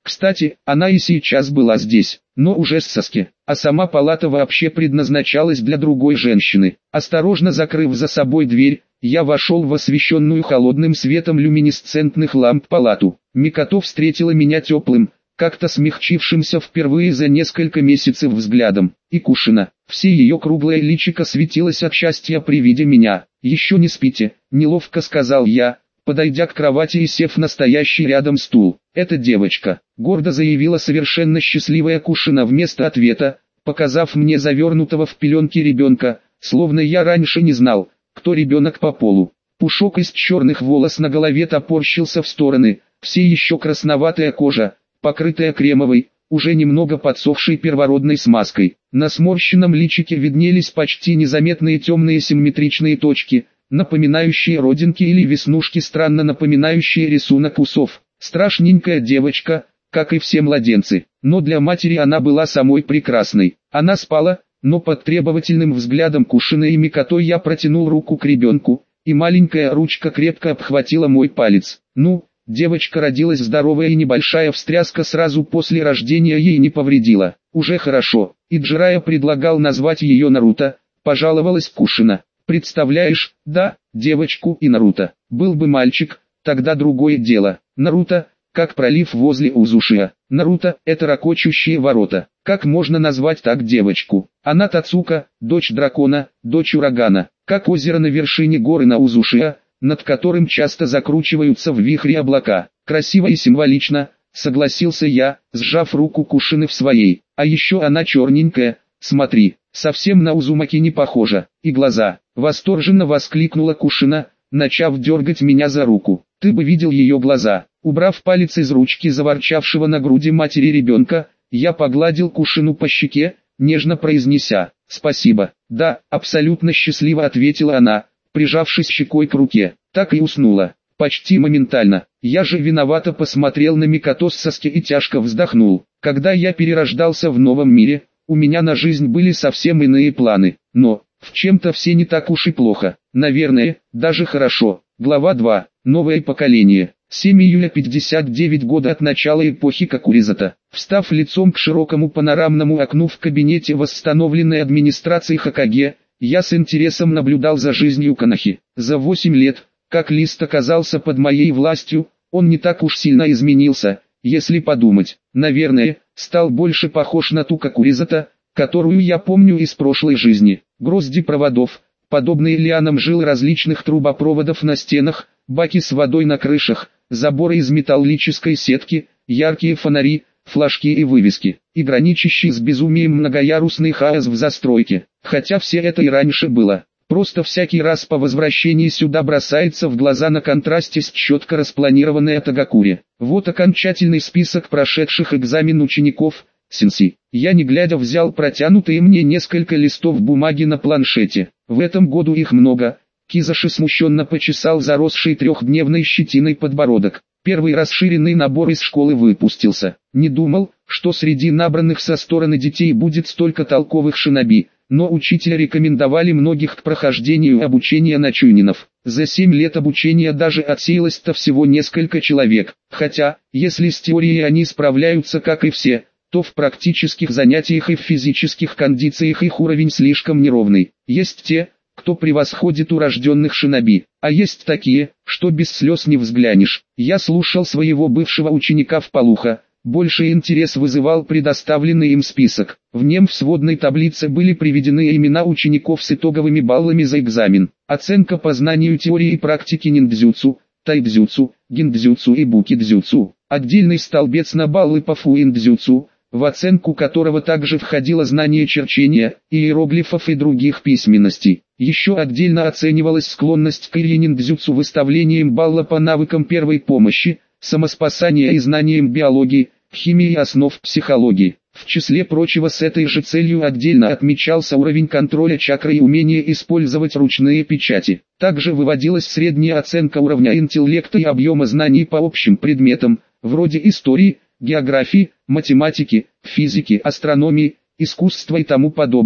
Кстати, она и сейчас была здесь, но уже с Саски, а сама палата вообще предназначалась для другой женщины. Осторожно закрыв за собой дверь, я вошел в освещенную холодным светом люминесцентных ламп палату. Микото встретила меня теплым, как-то смягчившимся впервые за несколько месяцев взглядом, и Кушина. Все ее круглое личико светилось от счастья при виде меня. «Еще не спите», — неловко сказал я, подойдя к кровати и сев на стоящий рядом стул. «Это девочка», — гордо заявила совершенно счастливая Кушина вместо ответа, показав мне завернутого в пеленки ребенка, словно я раньше не знал, кто ребенок по полу. Пушок из черных волос на голове топорщился в стороны, все еще красноватая кожа, покрытая кремовой, уже немного подсохшей первородной смазкой. На сморщенном личике виднелись почти незаметные темные симметричные точки, напоминающие родинки или веснушки, странно напоминающие рисунок усов. Страшненькая девочка, как и все младенцы, но для матери она была самой прекрасной. Она спала, но под требовательным взглядом Кушины и Микото я протянул руку к ребенку, и маленькая ручка крепко обхватила мой палец. Ну, девочка родилась здоровая, и небольшая встряска сразу после рождения ей не повредила. Уже хорошо. И Джирайя предлагал назвать ее Наруто, пожаловалась Кушина. Представляешь, да, девочку и Наруто. Был бы мальчик, тогда другое дело. Наруто, как пролив возле Узушия. Наруто – это ракочущие ворота. Как можно назвать так девочку? Она Тацука, дочь дракона, дочь урагана. Как озеро на вершине горы на Узушия, над которым часто закручиваются в вихре облака. Красиво и символично, согласился я, сжав руку Кушины в своей. А еще она черненькая, смотри, совсем на Узумаки не похожа. И глаза. Восторженно воскликнула Кушина, начав дергать меня за руку. Ты бы видел ее глаза. Убрав палец из ручки заворчавшего на груди матери ребенка, я погладил Кушину по щеке, нежно произнеся «Спасибо». «Да», абсолютно счастливо ответила она, прижавшись щекой к руке. Так и уснула. Почти моментально. Я же виновато посмотрел на Микото с Саски и тяжко вздохнул. Когда я перерождался в новом мире, у меня на жизнь были совсем иные планы. Но, в чем-то все не так уж и плохо. Наверное, даже хорошо. Глава два. Новое поколение. семь июля пятьдесят девять года от начала эпохи Кокуризата. Встав лицом к широкому панорамному окну в кабинете восстановленной администрации Хокаге, я с интересом наблюдал за жизнью Конохи. За восемь лет, как Лист оказался под моей властью, он не так уж сильно изменился, если подумать. Наверное, стал больше похож на ту Кокуризата, которую я помню из прошлой жизни. Грозди проводов, подобные лианам жил различных трубопроводов на стенах, баки с водой на крышах, заборы из металлической сетки, яркие фонари, флажки и вывески, и граничащий с безумием многоярусный хаос в застройке. Хотя все это и раньше было. Просто всякий раз по возвращении сюда бросается в глаза на контрасте с четко распланированной Атагакури. Вот окончательный список прошедших экзамен учеников, сенси. Я не глядя взял протянутые мне несколько листов бумаги на планшете. В этом году их много. Кизаши смущенно почесал заросший трехдневной щетиной подбородок. Первый расширенный набор из школы выпустился. Не думал, что среди набранных со стороны детей будет столько толковых шиноби, но учителя рекомендовали многих к прохождению обучения на чуйнинов. За семь лет обучения даже отсеялось-то всего несколько человек. Хотя, если с теорией они справляются как и все, то в практических занятиях и в физических кондициях их уровень слишком неровный. Есть те, кто превосходит урожденных шиноби, а есть такие, что без слез не взглянешь. Я слушал своего бывшего ученика вполуха, больше интерес вызывал предоставленный им список. В нем в сводной таблице были приведены имена учеников с итоговыми баллами за экзамен. Оценка по знанию теории и практики ниндзюцу, тайдзюцу, гиндзюцу и букидзюцу. Отдельный столбец на баллы по фуиндзюцу, в оценку которого также входило знание черчения, иероглифов и других письменностей. Еще отдельно оценивалась склонность к ниндзюцу выставлением балла по навыкам первой помощи, самоспасания и знаниям биологии, химии и основ психологии. В числе прочего с этой же целью отдельно отмечался уровень контроля чакры и умение использовать ручные печати. Также выводилась средняя оценка уровня интеллекта и объема знаний по общим предметам, вроде истории, географии, математики, физики, астрономии, искусства и тому подобного.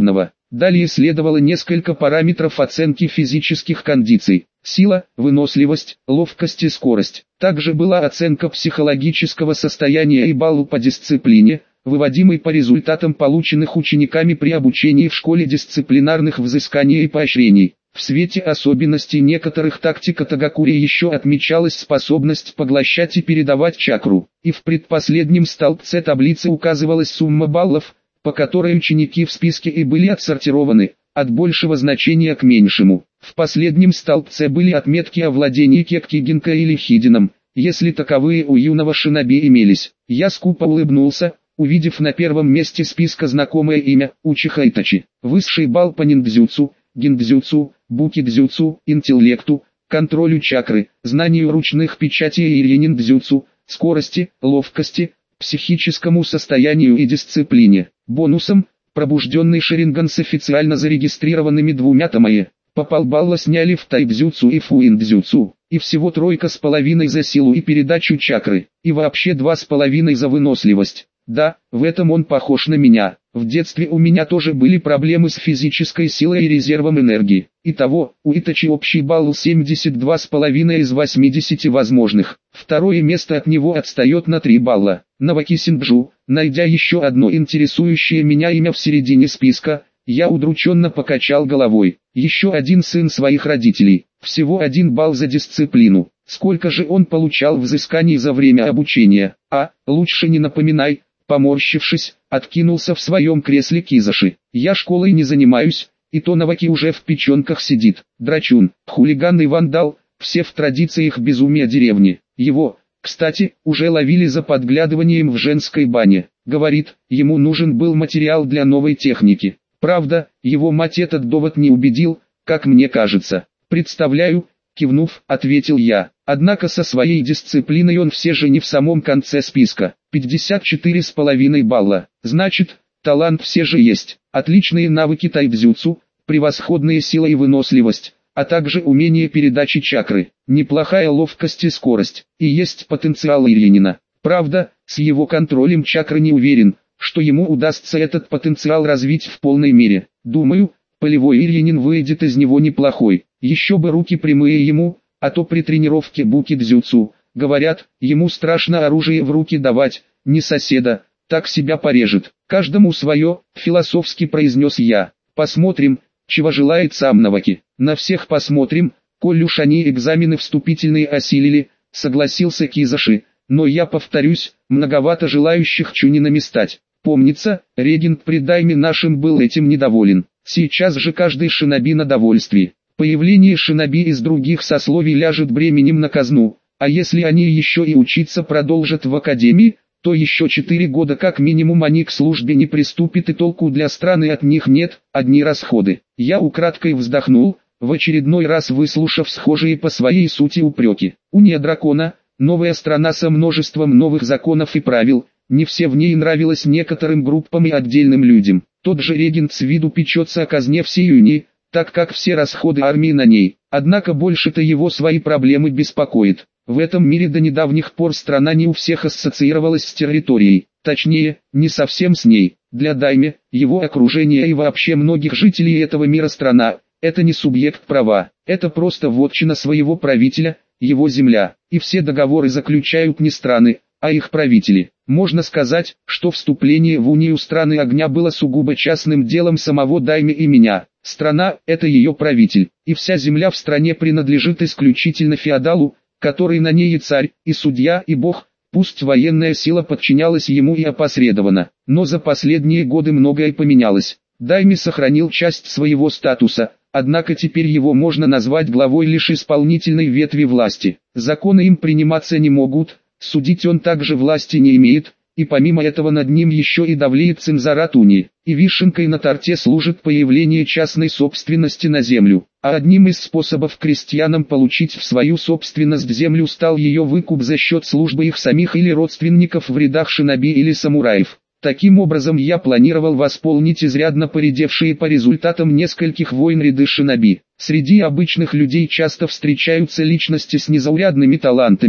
Далее следовало несколько параметров оценки физических кондиций: сила, выносливость, ловкость и скорость. Также была оценка психологического состояния и балл по дисциплине, выводимый по результатам полученных учениками при обучении в школе дисциплинарных взысканий и поощрений. В свете особенностей некоторых тактик Атагакури еще отмечалась способность поглощать и передавать чакру, и в предпоследнем столбце таблицы указывалась сумма баллов, по которой ученики в списке и были отсортированы, от большего значения к меньшему. В последнем столбце были отметки о владении кекки-гинка или хидином, если таковые у юного шиноби имелись. Я скупо улыбнулся, увидев на первом месте списка знакомое имя Учиха Итачи. Высший балл по ниндзюцу, гиндзюцу, букидзюцу, интеллекту, контролю чакры, знанию ручных печатей и ниндзюцу, скорости, ловкости, психическому состоянию и дисциплине. Бонусом, пробужденный Шаринган с официально зарегистрированными двумя томае. По полбалла сняли в тайбзюцу и фуиндзюцу, и всего тройка с половиной за силу и передачу чакры, и вообще два с половиной за выносливость. Да, в этом он похож на меня. В детстве у меня тоже были проблемы с физической силой и резервом энергии. Итого, у Итачи общий балл семьдесят два с половиной из восьмидесяти возможных. Второе место от него отстает на три балла. Наваки Синджу, найдя еще одно интересующее меня имя в середине списка, я удрученно покачал головой. Еще один сын своих родителей. Всего один балл за дисциплину. Сколько же он получал взысканий за время обучения? А, лучше не напоминай. Поморщившись, откинулся в своем кресле Кизаши. Я школой не занимаюсь, и то Наваки уже в печенках сидит. Драчун, хулиган и вандал, все в традициях безумия деревни. Его, кстати, уже ловили за подглядыванием в женской бане. Говорит, ему нужен был материал для новой техники. Правда, его мать этот довод не убедил, как мне кажется. Представляю, кивнув, ответил я. Однако со своей дисциплиной он все же не в самом конце списка. пятьдесят четыре с половиной балла. Значит, талант все же есть. Отличные навыки тайбзюцу, превосходная сила и выносливость, а также умение передачи чакры, неплохая ловкость и скорость. И есть потенциал Иринина. Правда, с его контролем чакры не уверен, что ему удастся этот потенциал развить в полной мере. Думаю, полевой Иринин выйдет из него неплохой. Еще бы руки прямые ему, а то при тренировке букидзюцу, говорят, ему страшно оружие в руки давать, не соседа, так себя порежет. Каждому свое, философски произнес я. Посмотрим, чего желает сам Наваки. На всех посмотрим, коль уж они экзамены вступительные осилили, согласился Кизаши, но я повторюсь, многовато желающих чунинами стать. Помнится, регент при дайме нашим был этим недоволен. Сейчас же каждый шиноби на довольствии. Появление шиноби из других сословий ляжет бременем на казну, а если они еще и учиться продолжат в академии, то еще четыре года как минимум они к службе не приступят и толку для страны от них нет, одни расходы. Я украдкой вздохнул, в очередной раз выслушав схожие по своей сути упреки. Уния дракона, новая страна со множеством новых законов и правил, не все в ней нравилось некоторым группам и отдельным людям. Тот же регент с виду печется о казне всей унии, так как все расходы армии на ней. Однако больше-то его свои проблемы беспокоит. В этом мире до недавних пор страна не у всех ассоциировалась с территорией, точнее, не совсем с ней. Для дайме, его окружения и вообще многих жителей этого мира страна – это не субъект права, это просто вотчина своего правителя, его земля, и все договоры заключают не страны, а их правители. Можно сказать, что вступление в унию страны огня было сугубо частным делом самого дайме и меня. Страна – это ее правитель, и вся земля в стране принадлежит исключительно феодалу, который на ней и царь, и судья, и бог, пусть военная сила подчинялась ему и опосредованно. Но за последние годы многое поменялось. Дайме сохранил часть своего статуса, однако теперь его можно назвать главой лишь исполнительной ветви власти. Законы им приниматься не могут, судить он также власти не имеет, и помимо этого над ним еще и давлеет цензорат унии. И вишенкой на торте служит появление частной собственности на землю. А одним из способов крестьянам получить в свою собственность землю стал ее выкуп за счет службы их самих или родственников в рядах шиноби или самураев. Таким образом я планировал восполнить изрядно поредевшие по результатам нескольких войн ряды шиноби. Среди обычных людей часто встречаются личности с незаурядными талантами,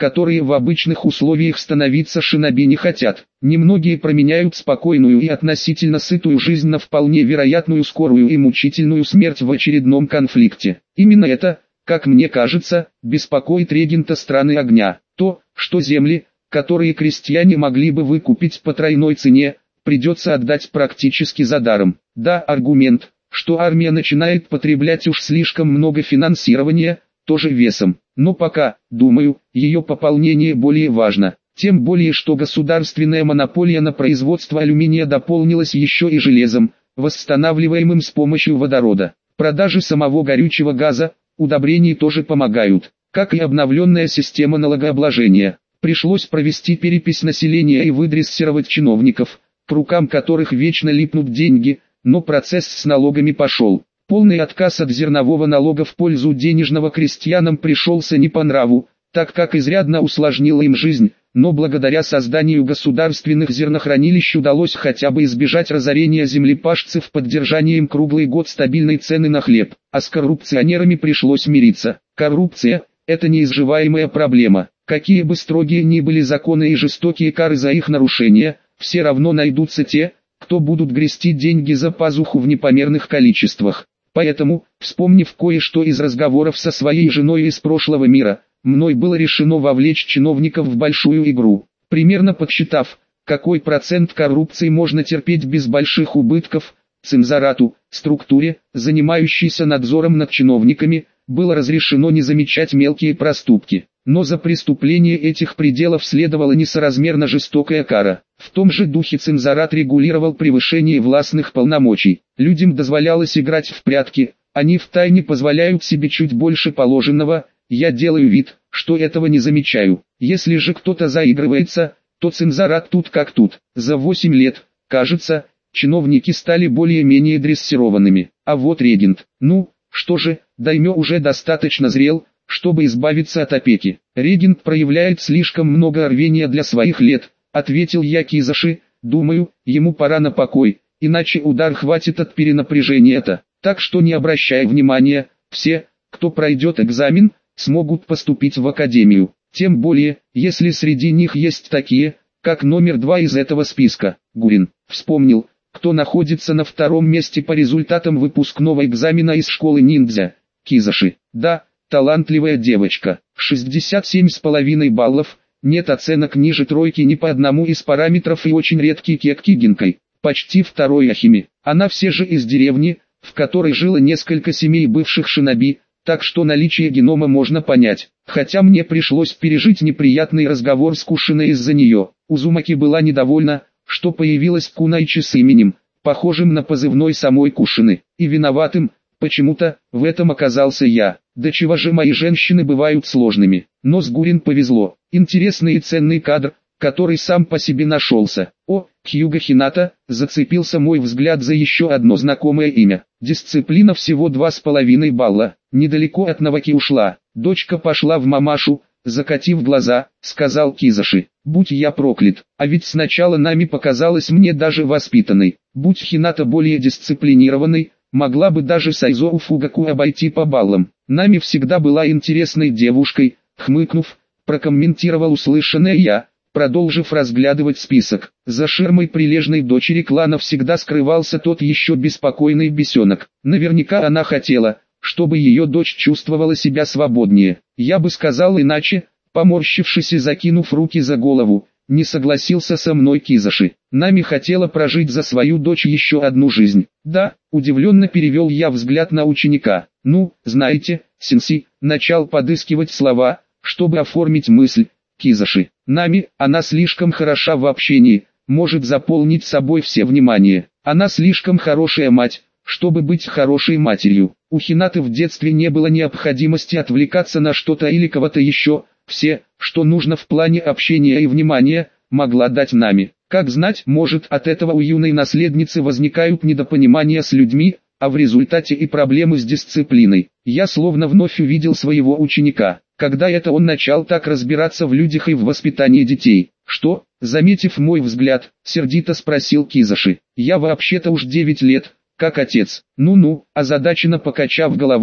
которые в обычных условиях становиться шиноби не хотят. Немногие променяют спокойную и относительно сытую жизнь на вполне вероятную скорую и мучительную смерть в очередном конфликте. Именно это, как мне кажется, беспокоит регента страны огня. То, что земли, которые крестьяне могли бы выкупить по тройной цене, придется отдать практически за даром. Да, аргумент, что армия начинает потреблять уж слишком много финансирования, тоже весом. Но пока, думаю, ее пополнение более важно. Тем более, что государственная монополия на производство алюминия дополнилась еще и железом, восстанавливаемым с помощью водорода. Продажи самого горючего газа, удобрений тоже помогают, как и обновленная система налогообложения. Пришлось провести перепись населения и выдрессировать чиновников, к рукам которых вечно липнут деньги, но процесс с налогами пошел. Полный отказ от зернового налога в пользу денежного крестьянам пришелся не по нраву, так как изрядно усложнило им жизнь, но благодаря созданию государственных зернохранилищ удалось хотя бы избежать разорения землепашцев поддержанием круглый год стабильной цены на хлеб, а с коррупционерами пришлось мириться. Коррупция – это неизживаемая проблема. Какие бы строгие ни были законы и жестокие кары за их нарушение, все равно найдутся те, кто будут грести деньги за пазуху в непомерных количествах. Поэтому, вспомнив кое-что из разговоров со своей женой из прошлого мира, мной было решено вовлечь чиновников в большую игру. Примерно подсчитав, какой процент коррупции можно терпеть без больших убытков, цимзарату, структуре, занимающейся надзором над чиновниками, было разрешено не замечать мелкие проступки. Но за преступление этих пределов следовала несоразмерно жестокая кара. В том же духе цимзарат регулировал превышение властных полномочий. Людям дозволялось играть в прятки, они втайне позволяют себе чуть больше положенного, я делаю вид, что этого не замечаю. Если же кто-то заигрывается, то цимзарат тут как тут. За восемь лет, кажется, чиновники стали более-менее дрессированными. А вот регент, ну, что же, даймё уже достаточно зрел, чтобы избавиться от опеки. Регент проявляет слишком много рвения для своих лет, ответил я Кизаши, думаю, ему пора на покой, иначе удар хватит от перенапряжения-то. Так что не обращай внимания, все, кто пройдет экзамен, смогут поступить в академию. Тем более, если среди них есть такие, как номер два из этого списка. Гурин вспомнил, кто находится на втором месте по результатам выпускного экзамена из школы ниндзя. Кизаши, да, талантливая девочка, шестьдесят семь с половиной баллов, нет оценок ниже тройки ни по одному из параметров и очень редкий кекки гинкой, почти второй Ахими. Она все же из деревни, в которой жило несколько семей бывших шиноби, так что наличие генома можно понять. Хотя мне пришлось пережить неприятный разговор с Кушиной из-за нее. Узумаки была недовольна, что появилась Кунайчи с именем, похожим на позывной самой Кушины, и виноватым, почему-то, в этом оказался я. Да чего же мои женщины бывают сложными. Но с Гурин повезло. Интересный и ценный кадр, который сам по себе нашелся. О, Кьюга Хината, зацепился мой взгляд за еще одно знакомое имя. Дисциплина всего два с половиной балла. Недалеко от Наваки ушла. Дочка пошла в мамашу, закатив глаза, сказал Кизаши. Будь я проклят, а ведь сначала нами показалось мне даже воспитанной. Будь Хината более дисциплинированной, могла бы даже Сайзоу Фугаку обойти по баллам. Нами всегда была интересной девушкой, хмыкнув, прокомментировал услышанное я, продолжив разглядывать список. За ширмой прилежной дочери клана всегда скрывался тот еще беспокойный бесенок. Наверняка она хотела, чтобы ее дочь чувствовала себя свободнее. Я бы сказал иначе, поморщившись и закинув руки за голову, не согласился со мной Кизаши. Нами хотела прожить за свою дочь еще одну жизнь. Да, удивленно перевел я взгляд на ученика. Ну, знаете, сенси, начал подыскивать слова, чтобы оформить мысль. Кизаши, Нами, она слишком хороша в общении, может заполнить собой все внимание. Она слишком хорошая мать, чтобы быть хорошей матерью. У Хинаты в детстве не было необходимости отвлекаться на что-то или кого-то еще. Все, что нужно в плане общения и внимания, могла дать Нами. Как знать, может, от этого у юной наследницы возникают недопонимания с людьми, а в результате и проблемы с дисциплиной. Я словно вновь увидел своего ученика, когда это он начал так разбираться в людях и в воспитании детей. Что, заметив мой взгляд, сердито спросил Кизаши. Я вообще-то уж девять лет, как отец. Ну-ну, озадаченно покачав головой,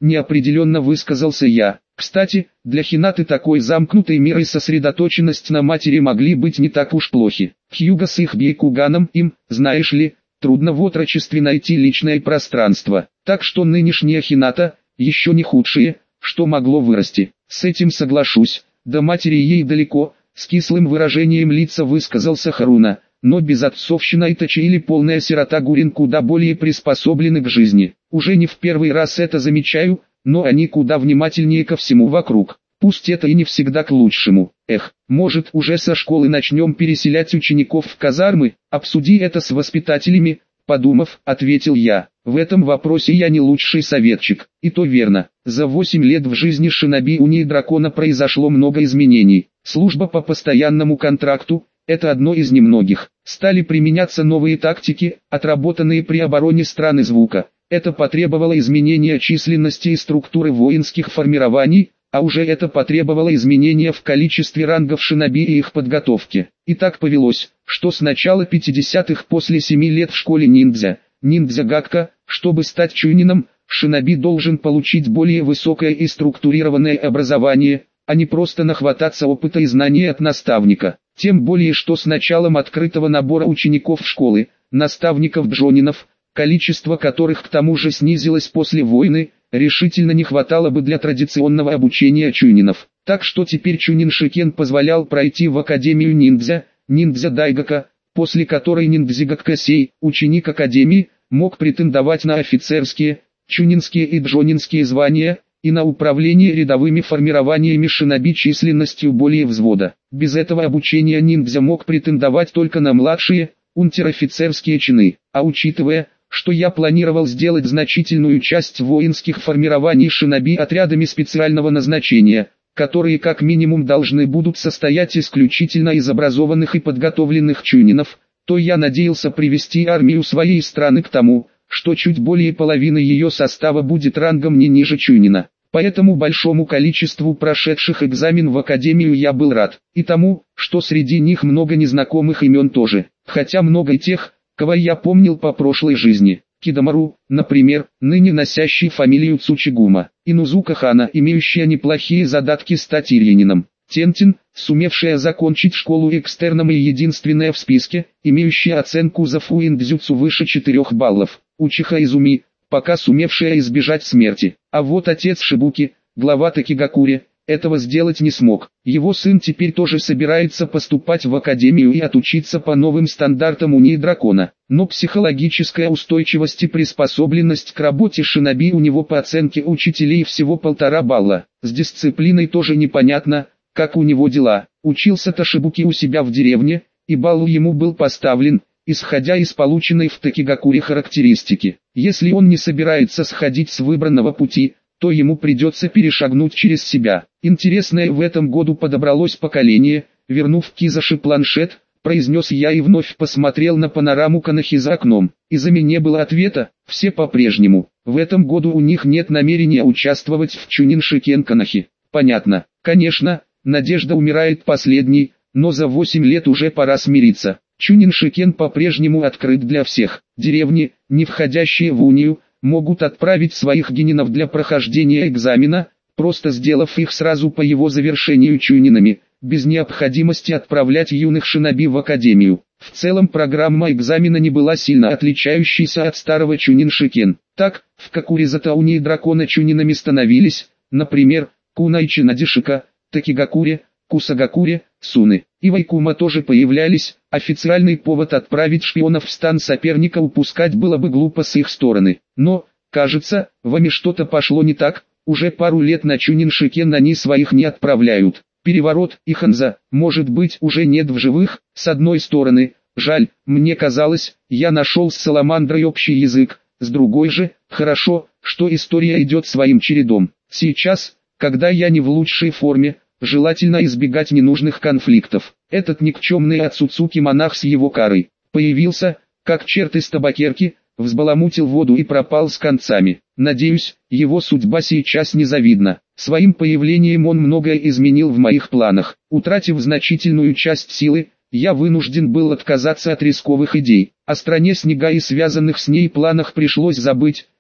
неопределенно высказался я. Кстати, для Хинаты такой замкнутый мир и сосредоточенность на матери могли быть не так уж плохи. Хьюго с их Бейкуганом им, знаешь ли, трудно в отрочестве найти личное пространство. Так что нынешняя Хината, еще не худшее, что могло вырасти. С этим соглашусь, до матери ей далеко, с кислым выражением лица высказался Харуна. Но безотцовщина Итачи или полная сирота Гурин куда более приспособлены к жизни. Уже не в первый раз это замечаю, но они куда внимательнее ко всему вокруг. Пусть это и не всегда к лучшему. Эх, может уже со школы начнем переселять учеников в казармы? Обсуди это с воспитателями, подумав, ответил я. В этом вопросе я не лучший советчик. И то верно. За восемь лет в жизни шиноби Унии Дракона произошло много изменений. Служба по постоянному контракту – это одно из немногих. Стали применяться новые тактики, отработанные при обороне страны звука. Это потребовало изменения численности и структуры воинских формирований, а уже это потребовало изменения в количестве рангов шиноби и их подготовки. И так повелось, что с начала пятидесятых после семи лет в школе ниндзя, ниндзя-гакка, чтобы стать чунином, шиноби должен получить более высокое и структурированное образование, а не просто нахвататься опыта и знаний от наставника. Тем более что с началом открытого набора учеников в школы, наставников-джонинов, количество которых к тому же снизилось после войны, решительно не хватало бы для традиционного обучения чунинов. Так что теперь Чунин Шикен позволял пройти в Академию ниндзя, ниндзя Дайгака, после которой ниндзя Сей, ученик Академии, мог претендовать на офицерские, чунинские и джонинские звания, и на управление рядовыми формированиями шиноби численностью более взвода. Без этого обучения ниндзя мог претендовать только на младшие, унтер-офицерские чины, а учитывая, что я планировал сделать значительную часть воинских формирований шиноби отрядами специального назначения, которые как минимум должны будут состоять исключительно из образованных и подготовленных чунинов, то я надеялся привести армию своей страны к тому, что чуть более половины ее состава будет рангом не ниже чунина. Поэтому большому количеству прошедших экзамен в академию я был рад, и тому, что среди них много незнакомых имен тоже, хотя много и тех, кого я помнил по прошлой жизни. Кидамару, например, ныне носящий фамилию Цучигума, Инузука Хана, имеющая неплохие задатки стать ирьянином, Тентин, сумевшая закончить школу экстерном и единственная в списке, имеющая оценку за фуиндзюцу выше четырёх баллов, Учиха Изуми, пока сумевшая избежать смерти. А вот отец Шибуки, глава Такигакури, этого сделать не смог. Его сын теперь тоже собирается поступать в академию и отучиться по новым стандартам Унии Дракона. Но психологическая устойчивость и приспособленность к работе шиноби у него по оценке учителей всего полтора балла. С дисциплиной тоже непонятно, как у него дела. Учился-то Шибуки у себя в деревне, и балл ему был поставлен, исходя из полученной в Такигакуре характеристики. Если он не собирается сходить с выбранного пути, то ему придется перешагнуть через себя. Интересное в этом году подобралось поколение, вернув Кизаши планшет, произнес я и вновь посмотрел на панораму Канахи за окном. Из-за меня было ответа, все по-прежнему. В этом году у них нет намерения участвовать в Чунин Шикен Канахи. Понятно, конечно, надежда умирает последней, но за восемь лет уже пора смириться. Чунин Шикен по-прежнему открыт для всех. Деревни, не входящие в унию, могут отправить своих генинов для прохождения экзамена, просто сделав их сразу по его завершению чунинами, без необходимости отправлять юных шиноби в академию. В целом программа экзамена не была сильно отличающейся от старого Чунин Шикен. Так, в Какуризата Унии Дракона чунинами становились, например, Кунайчи Надишика, Такигакуре, Кусагакуре, Суны. И Вайкума тоже появлялись, официальный повод отправить шпионов в стан соперника упускать было бы глупо с их стороны. Но, кажется, вами что-то пошло не так, уже пару лет на Чунин Шикен они своих не отправляют. Переворот и Ханза, может быть, уже нет в живых. С одной стороны, жаль, мне казалось, я нашел с Саламандрой общий язык, с другой же, хорошо, что история идет своим чередом. Сейчас, когда я не в лучшей форме, желательно избегать ненужных конфликтов. Этот никчемный Ацуцуки монах с его карой появился, как черт из табакерки, взбаламутил воду и пропал с концами. Надеюсь, его судьба сейчас незавидна. Своим появлением он многое изменил в моих планах. Утратив значительную часть силы, я вынужден был отказаться от рисковых идей. О стране снега и связанных с ней планах пришлось забыть,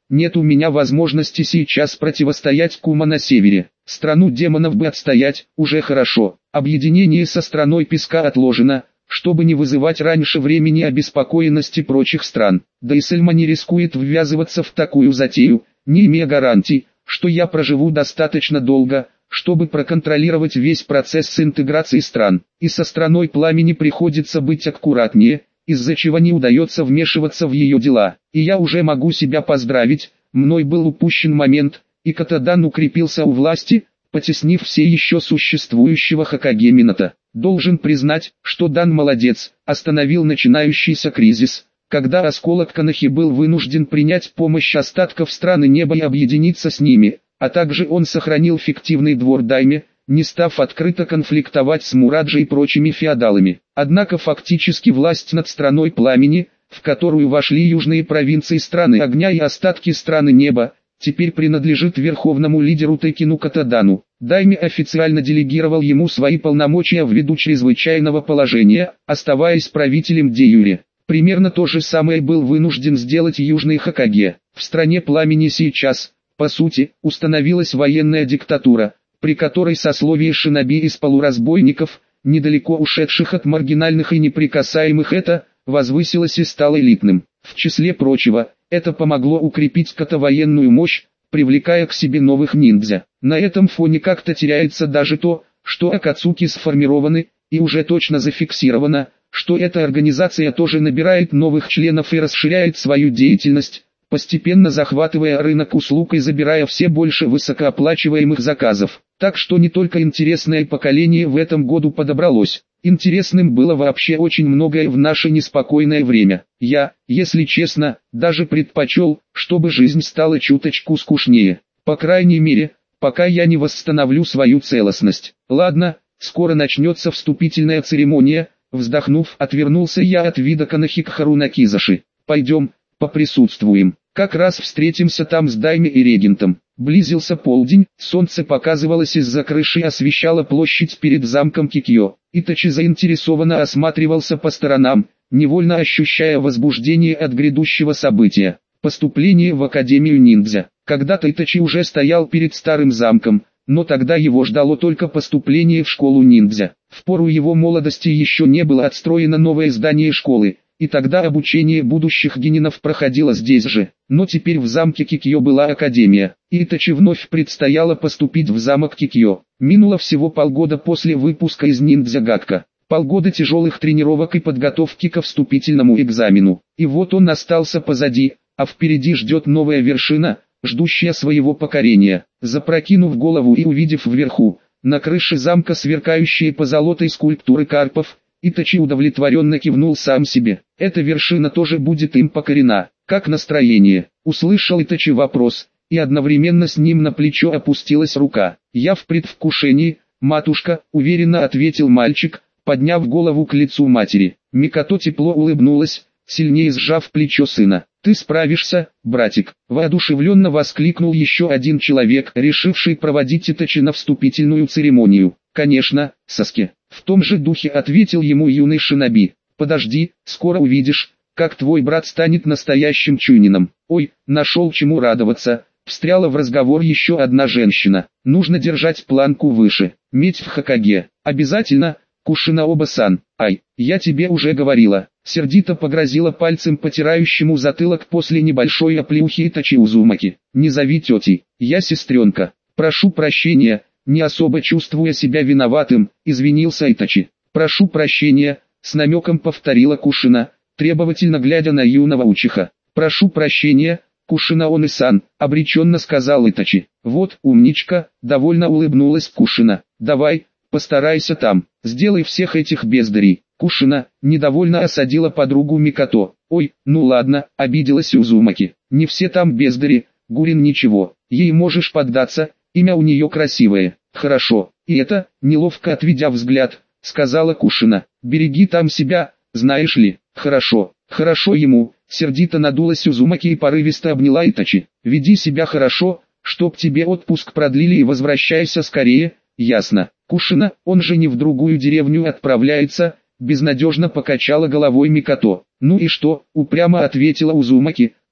нет у меня возможности сейчас противостоять Кума на севере. Страну демонов бы отстоять, уже хорошо. Объединение со страной песка отложено, чтобы не вызывать раньше времени обеспокоенности прочих стран. Да и Сельма не рискует ввязываться в такую затею, не имея гарантий, что я проживу достаточно долго, чтобы проконтролировать весь процесс интеграции стран. И со страной пламени приходится быть аккуратнее, из-за чего не удается вмешиваться в ее дела. И я уже могу себя поздравить, мной был упущен момент, и Катадан укрепился у власти, потеснив все еще существующего Хокаге Минато. Должен признать, что Дан молодец, остановил начинающийся кризис, когда осколок Канахи был вынужден принять помощь остатков страны неба и объединиться с ними, а также он сохранил фиктивный двор Дайме, не став открыто конфликтовать с Мураджи и прочими феодалами. Однако фактически власть над страной пламени, в которую вошли южные провинции страны огня и остатки страны неба, теперь принадлежит верховному лидеру Текину Катадану. Дайме официально делегировал ему свои полномочия ввиду чрезвычайного положения, оставаясь правителем де-юре. Примерно то же самое был вынужден сделать южный Хокаге. В стране пламени сейчас, по сути, установилась военная диктатура, при которой сословие шиноби из полуразбойников, недалеко ушедших от маргинальных и неприкасаемых это, возвысилось и стало элитным. В числе прочего, это помогло укрепить ката-военную мощь, привлекая к себе новых ниндзя. На этом фоне как-то теряется даже то, что Акацуки сформированы, и уже точно зафиксировано, что эта организация тоже набирает новых членов и расширяет свою деятельность, постепенно захватывая рынок услуг и забирая все больше высокооплачиваемых заказов. Так что не только интересное поколение в этом году подобралось. Интересным было вообще очень многое в наше неспокойное время. Я, если честно, даже предпочел, чтобы жизнь стала чуточку скучнее. По крайней мере, пока я не восстановлю свою целостность. Ладно, скоро начнется вступительная церемония. Вздохнув, отвернулся я от вида Канахикхару Накизаши. Пойдем, поприсутствуем. Как раз встретимся там с Дайме и регентом. Близился полдень, солнце показывалось из-за крыши и освещало площадь перед замком Кикьё. Итачи заинтересованно осматривался по сторонам, невольно ощущая возбуждение от грядущего события. Поступление в Академию ниндзя. Когда-то Итачи уже стоял перед старым замком, но тогда его ждало только поступление в школу ниндзя. В пору его молодости еще не было отстроено новое здание школы, и тогда обучение будущих генинов проходило здесь же. Но теперь в замке Кикьё была академия, и Итачи вновь предстояло поступить в замок Кикьё. Минуло всего полгода после выпуска из ниндзя-гакка. Полгода тяжелых тренировок и подготовки ко вступительному экзамену. И вот он остался позади, а впереди ждет новая вершина, ждущая своего покорения. Запрокинув голову и увидев вверху, на крыше замка сверкающие позолотой скульптуры карпов, Итачи удовлетворенно кивнул сам себе. Эта вершина тоже будет им покорена. Как настроение? Услышал Итачи вопрос, и одновременно с ним на плечо опустилась рука. Я в предвкушении, матушка, уверенно ответил мальчик, подняв голову к лицу матери. Микото тепло улыбнулась, сильнее сжав плечо сына. «Ты справишься, братик!» Воодушевленно воскликнул еще один человек, решивший проводить Итачи на вступительную церемонию. «Конечно, Саске!» В том же духе ответил ему юный шиноби. «Подожди, скоро увидишь, как твой брат станет настоящим чунином». «Ой, нашел чему радоваться!» Встряла в разговор еще одна женщина. «Нужно держать планку выше. Медь в Хокаге. Обязательно, Кушинаоба-сан. Ай, я тебе уже говорила». Сердито погрозила пальцем потирающему затылок после небольшой оплеухи Итачи Узумаки. «Не зови тетей, я сестренка. Прошу прощения», не особо чувствуя себя виноватым, извинился Итачи. «Прошу прощения», с намеком повторила Кушина, требовательно глядя на юного учиха. «Прошу прощения, Кушинаоны-сан», обреченно сказал Итачи. «Вот, умничка», довольно улыбнулась Кушина. «Давай, постарайся там, сделай всех этих бездарей». Кушина недовольно осадила подругу Микото. «Ой, ну ладно», обиделась Узумаки. «Не все там бездари, Гурин ничего, ей можешь поддаться, имя у нее красивое». «Хорошо, и это», неловко отведя взгляд, сказала Кушина. «Береги там себя, знаешь ли». «Хорошо, хорошо ему», сердито надулась Узумаки и порывисто обняла Итачи. «Веди себя хорошо, чтоб тебе отпуск продлили и возвращайся скорее». «Ясно, Кушина, он же не в другую деревню отправляется», безнадежно покачала головой Микото. «Ну и что?» — упрямо ответила Узумаки,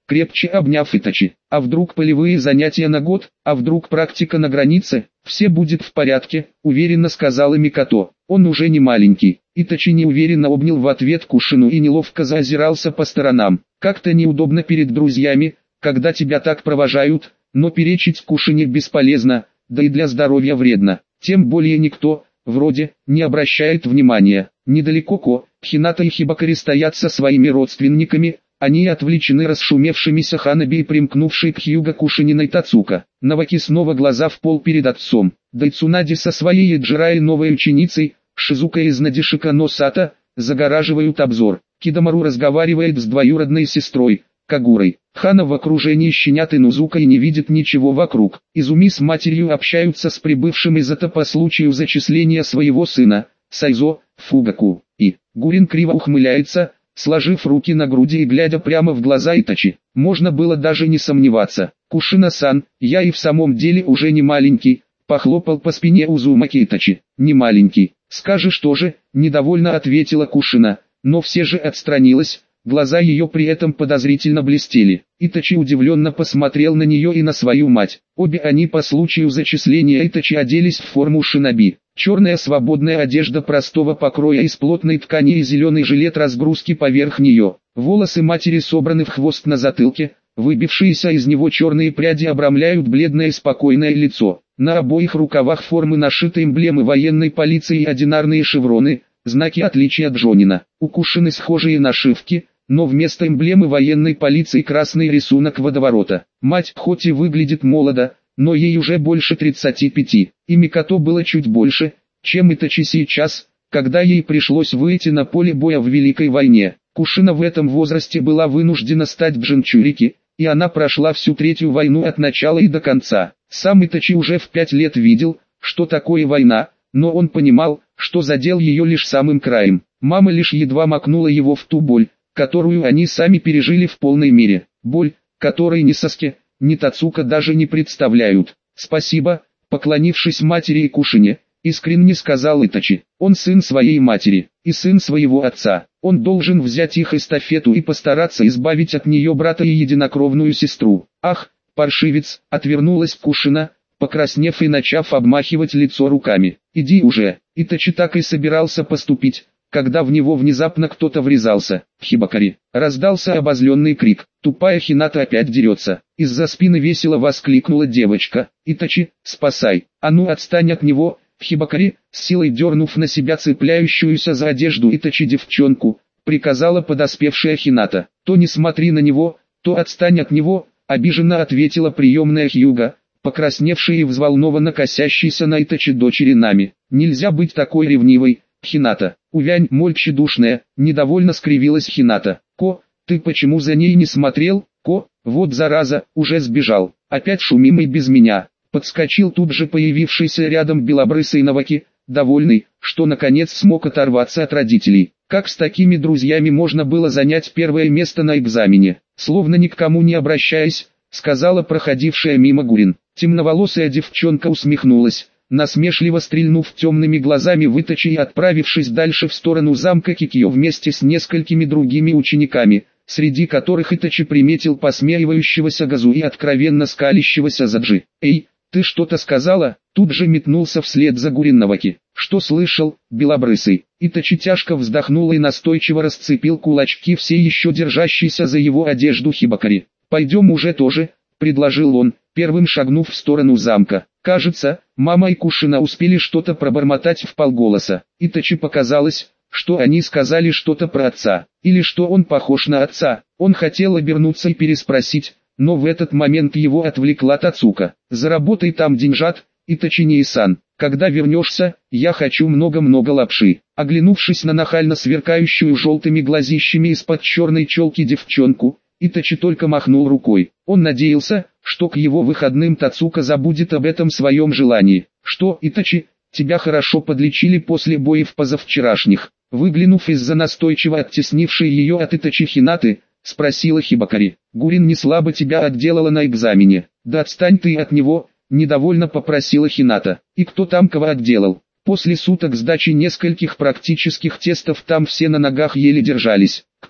крепче обняв Итачи. А вдруг полевые занятия на год, а вдруг практика на границе? Все будет в порядке, уверенно сказала Микото. Он уже не маленький. Итачи неуверенно обнял в ответ Кушину и неловко заозирался по сторонам. Как-то неудобно перед друзьями, когда тебя так провожают, но перечить Кушине бесполезно, да и для здоровья вредно. Тем более никто, вроде, не обращает внимания. Недалеко Ко, Хината и Хибакари стоят со своими родственниками, они отвлечены расшумевшимися ханаби и примкнувшей к Хьюга Кушининой Тацука. Наваки снова глаза в пол перед отцом. Дайцунади со своей Эджирай новой ученицей, Шизука из Надишика но Сата, загораживают обзор. Кидамару разговаривает с двоюродной сестрой, Кагурой. Хана в окружении щенят и Нузука и не видит ничего вокруг. Изуми с матерью общаются с прибывшим из Ата по случаю зачисления своего сына, Сайзо, Фугаку. И Гурин криво ухмыляется, сложив руки на груди и глядя прямо в глаза Итачи. Можно было даже не сомневаться. Кушина-сан, я и в самом деле уже не маленький, похлопал по спине Узумаки Итачи. Не маленький, скажешь тоже, недовольно ответила Кушина, но все же отстранилась. Глаза ее при этом подозрительно блестели. Итачи удивленно посмотрел на нее и на свою мать. Обе они по случаю зачисления Итачи оделись в форму шиноби. Черная свободная одежда простого покроя из плотной ткани и зеленый жилет разгрузки поверх нее. Волосы матери собраны в хвост на затылке, выбившиеся из него черные пряди обрамляют бледное и спокойное лицо. На обоих рукавах формы нашиты эмблемы военной полиции и одинарные шевроны, знаки отличия от Джонина. У Кушины схожие нашивки, но вместо эмблемы военной полиции красный рисунок водоворота. Мать хоть и выглядит молодо, но ей уже больше тридцати пяти, и Микото было чуть больше, чем Итачи сейчас, когда ей пришлось выйти на поле боя в Великой войне. Кушина в этом возрасте была вынуждена стать джинчурики, и она прошла всю Третью войну от начала и до конца. Сам Итачи уже в пять лет видел, что такое война, но он понимал, что задел ее лишь самым краем. Мама лишь едва макнула его в ту боль, которую они сами пережили в полной мере. Боль, которой ни Саске, ни Тацука даже не представляют. «Спасибо», поклонившись матери и Кушине, искренне сказал Итачи. Он сын своей матери, и сын своего отца. Он должен взять их эстафету и постараться избавить от нее брата и единокровную сестру. «Ах, паршивец», отвернулась Кушина, покраснев и начав обмахивать лицо руками. «Иди уже». Итачи так и собирался поступить, когда в него внезапно кто-то врезался. «Хибакари!» Раздался обозленный крик. Тупая Хината опять дерется. Из-за спины весело воскликнула девочка. «Итачи, спасай! А ну отстань от него!» Хибакари, с силой дернув на себя цепляющуюся за одежду Итачи девчонку, приказала подоспевшая Хината. «То не смотри на него, то отстань от него!» Обиженно ответила приемная Хьюга, покрасневшая и взволнованно косящейся на Итачи дочери Нами. «Нельзя быть такой ревнивой, Хината! Увянь, моль тщедушная!» Недовольно скривилась Хината. «Ко, ты почему за ней не смотрел? Ко, вот зараза, уже сбежал. Опять шумим и без меня!» Подскочил тут же появившийся рядом белобрысый Наваки, довольный, что наконец смог оторваться от родителей. Как с такими друзьями можно было занять первое место на экзамене? Словно ни к кому не обращаясь, сказала проходившая мимо Гурин. Темноволосая девчонка усмехнулась, насмешливо стрельнув темными глазами в Итачи и отправившись дальше в сторону замка Кикио вместе с несколькими другими учениками, среди которых Итачи приметил посмеивающегося Газу и откровенно скалящегося Заджи. «Эй, ты что-то сказала?» Тут же метнулся вслед за Гурин Наваки. «Что слышал, белобрысый?» Итачи тяжко вздохнул и настойчиво расцепил кулачки все еще держащиеся за его одежду Хибакари. «Пойдем уже тоже», — предложил он, первым шагнув в сторону замка. Кажется, мама и Кушина успели что-то пробормотать вполголоса. Итачи показалось, что они сказали что-то про отца, или что он похож на отца. Он хотел обернуться и переспросить, но в этот момент его отвлекла Тацука. «Заработай там деньжат, Итачи-сан. Когда вернешься, я хочу много-много лапши». Оглянувшись на нахально сверкающую желтыми глазищами из-под черной челки девчонку, Итачи только махнул рукой. Он надеялся, что к его выходным Тацука забудет об этом своем желании. «Что, Итачи, тебя хорошо подлечили после боев позавчерашних?» Выглянув из-за настойчиво оттеснившей ее от Итачи Хинаты, спросила Хибакари. «Гурин не слабо тебя отделала на экзамене». «Да отстань ты от него», недовольно попросила Хината. «И кто там кого отделал?» После суток сдачи нескольких практических тестов там все на ногах еле держались.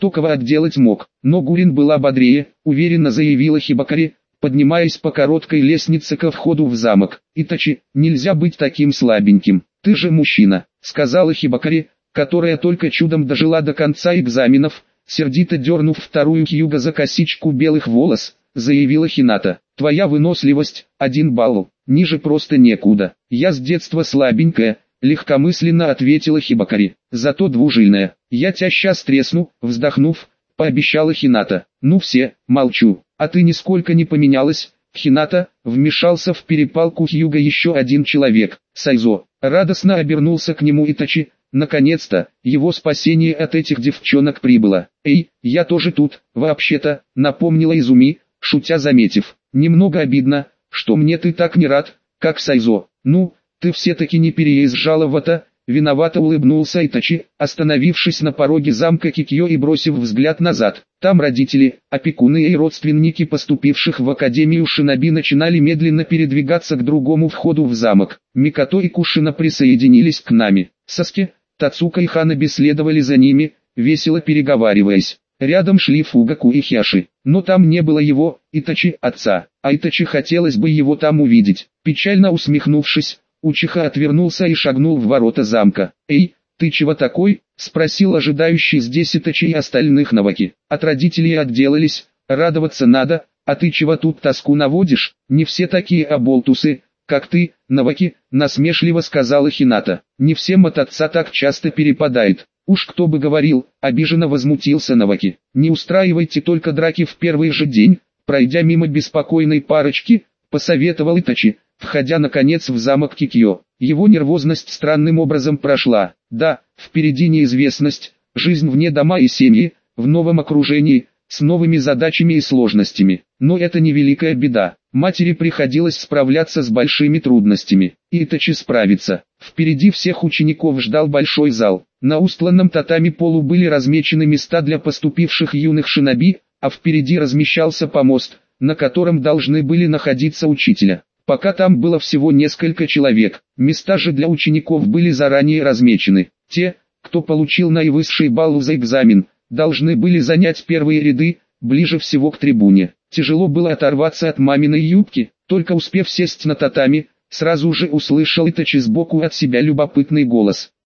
кто кого отделать мог. Но Гурин была бодрее, уверенно заявила Хибакари, поднимаясь по короткой лестнице ко входу в замок. «Итачи, нельзя быть таким слабеньким. Ты же мужчина», — сказала Хибакари, которая только чудом дожила до конца экзаменов, сердито дернув вторую Хьюго за косичку белых волос, заявила Хината. «Твоя выносливость — один балл, ниже просто некуда. Я с детства слабенькая», — легкомысленно ответила Хибакари. «Зато двужильная. Я тебя щас тресну», — вздохнув, пообещала Хината. «Ну все, молчу. А ты нисколько не поменялась, Хината», — вмешался в перепалку Хьюго еще один человек. Сайзо радостно обернулся к нему Итачи. Наконец-то, его спасение от этих девчонок прибыло. «Эй, я тоже тут, вообще-то», — напомнила Изуми, шутя заметив. «Немного обидно, что мне ты так не рад, как Сайзо. Ну, ты все-таки не переезжала в это», — виновато улыбнулся Итачи, остановившись на пороге замка Кикьё и бросив взгляд назад. Там родители, опекуны и родственники поступивших в Академию Шиноби начинали медленно передвигаться к другому входу в замок. Микото и Кушина присоединились к нами. Саски, Тацука и Ханаби следовали за ними, весело переговариваясь. Рядом шли Фугаку и Хяши, но там не было его, Итачи, отца, а Итачи хотелось бы его там увидеть. Печально усмехнувшись, Учиха отвернулся и шагнул в ворота замка. «Эй, ты чего такой?» — спросил ожидающий здесь Итачи и остальных Наваки. «От родителей отделались, радоваться надо, а ты чего тут тоску наводишь? Не все такие оболтусы, как ты, Наваки», — насмешливо сказала Хината. «Не всем от отца так часто перепадает». «Уж кто бы говорил», — обиженно возмутился Наваки. «Не устраивайте только драки в первый же день», — пройдя мимо беспокойной парочки, посоветовал Итачи, входя наконец в замок Кикьё. Его нервозность странным образом прошла. Да, впереди неизвестность, жизнь вне дома и семьи, в новом окружении, с новыми задачами и сложностями. Но это не великая беда. Матери приходилось справляться с большими трудностями. И Итачи справится. Впереди всех учеников ждал большой зал. На устланном татами полу были размечены места для поступивших юных шиноби, а впереди размещался помост, на котором должны были находиться учителя. Пока там было всего несколько человек, места же для учеников были заранее размечены. Те, кто получил наивысший балл за экзамен, должны были занять первые ряды, ближе всего к трибуне. Тяжело было оторваться от маминой юбки, только успев сесть на татами, сразу же услышал Итачи сбоку от себя любопытный голос.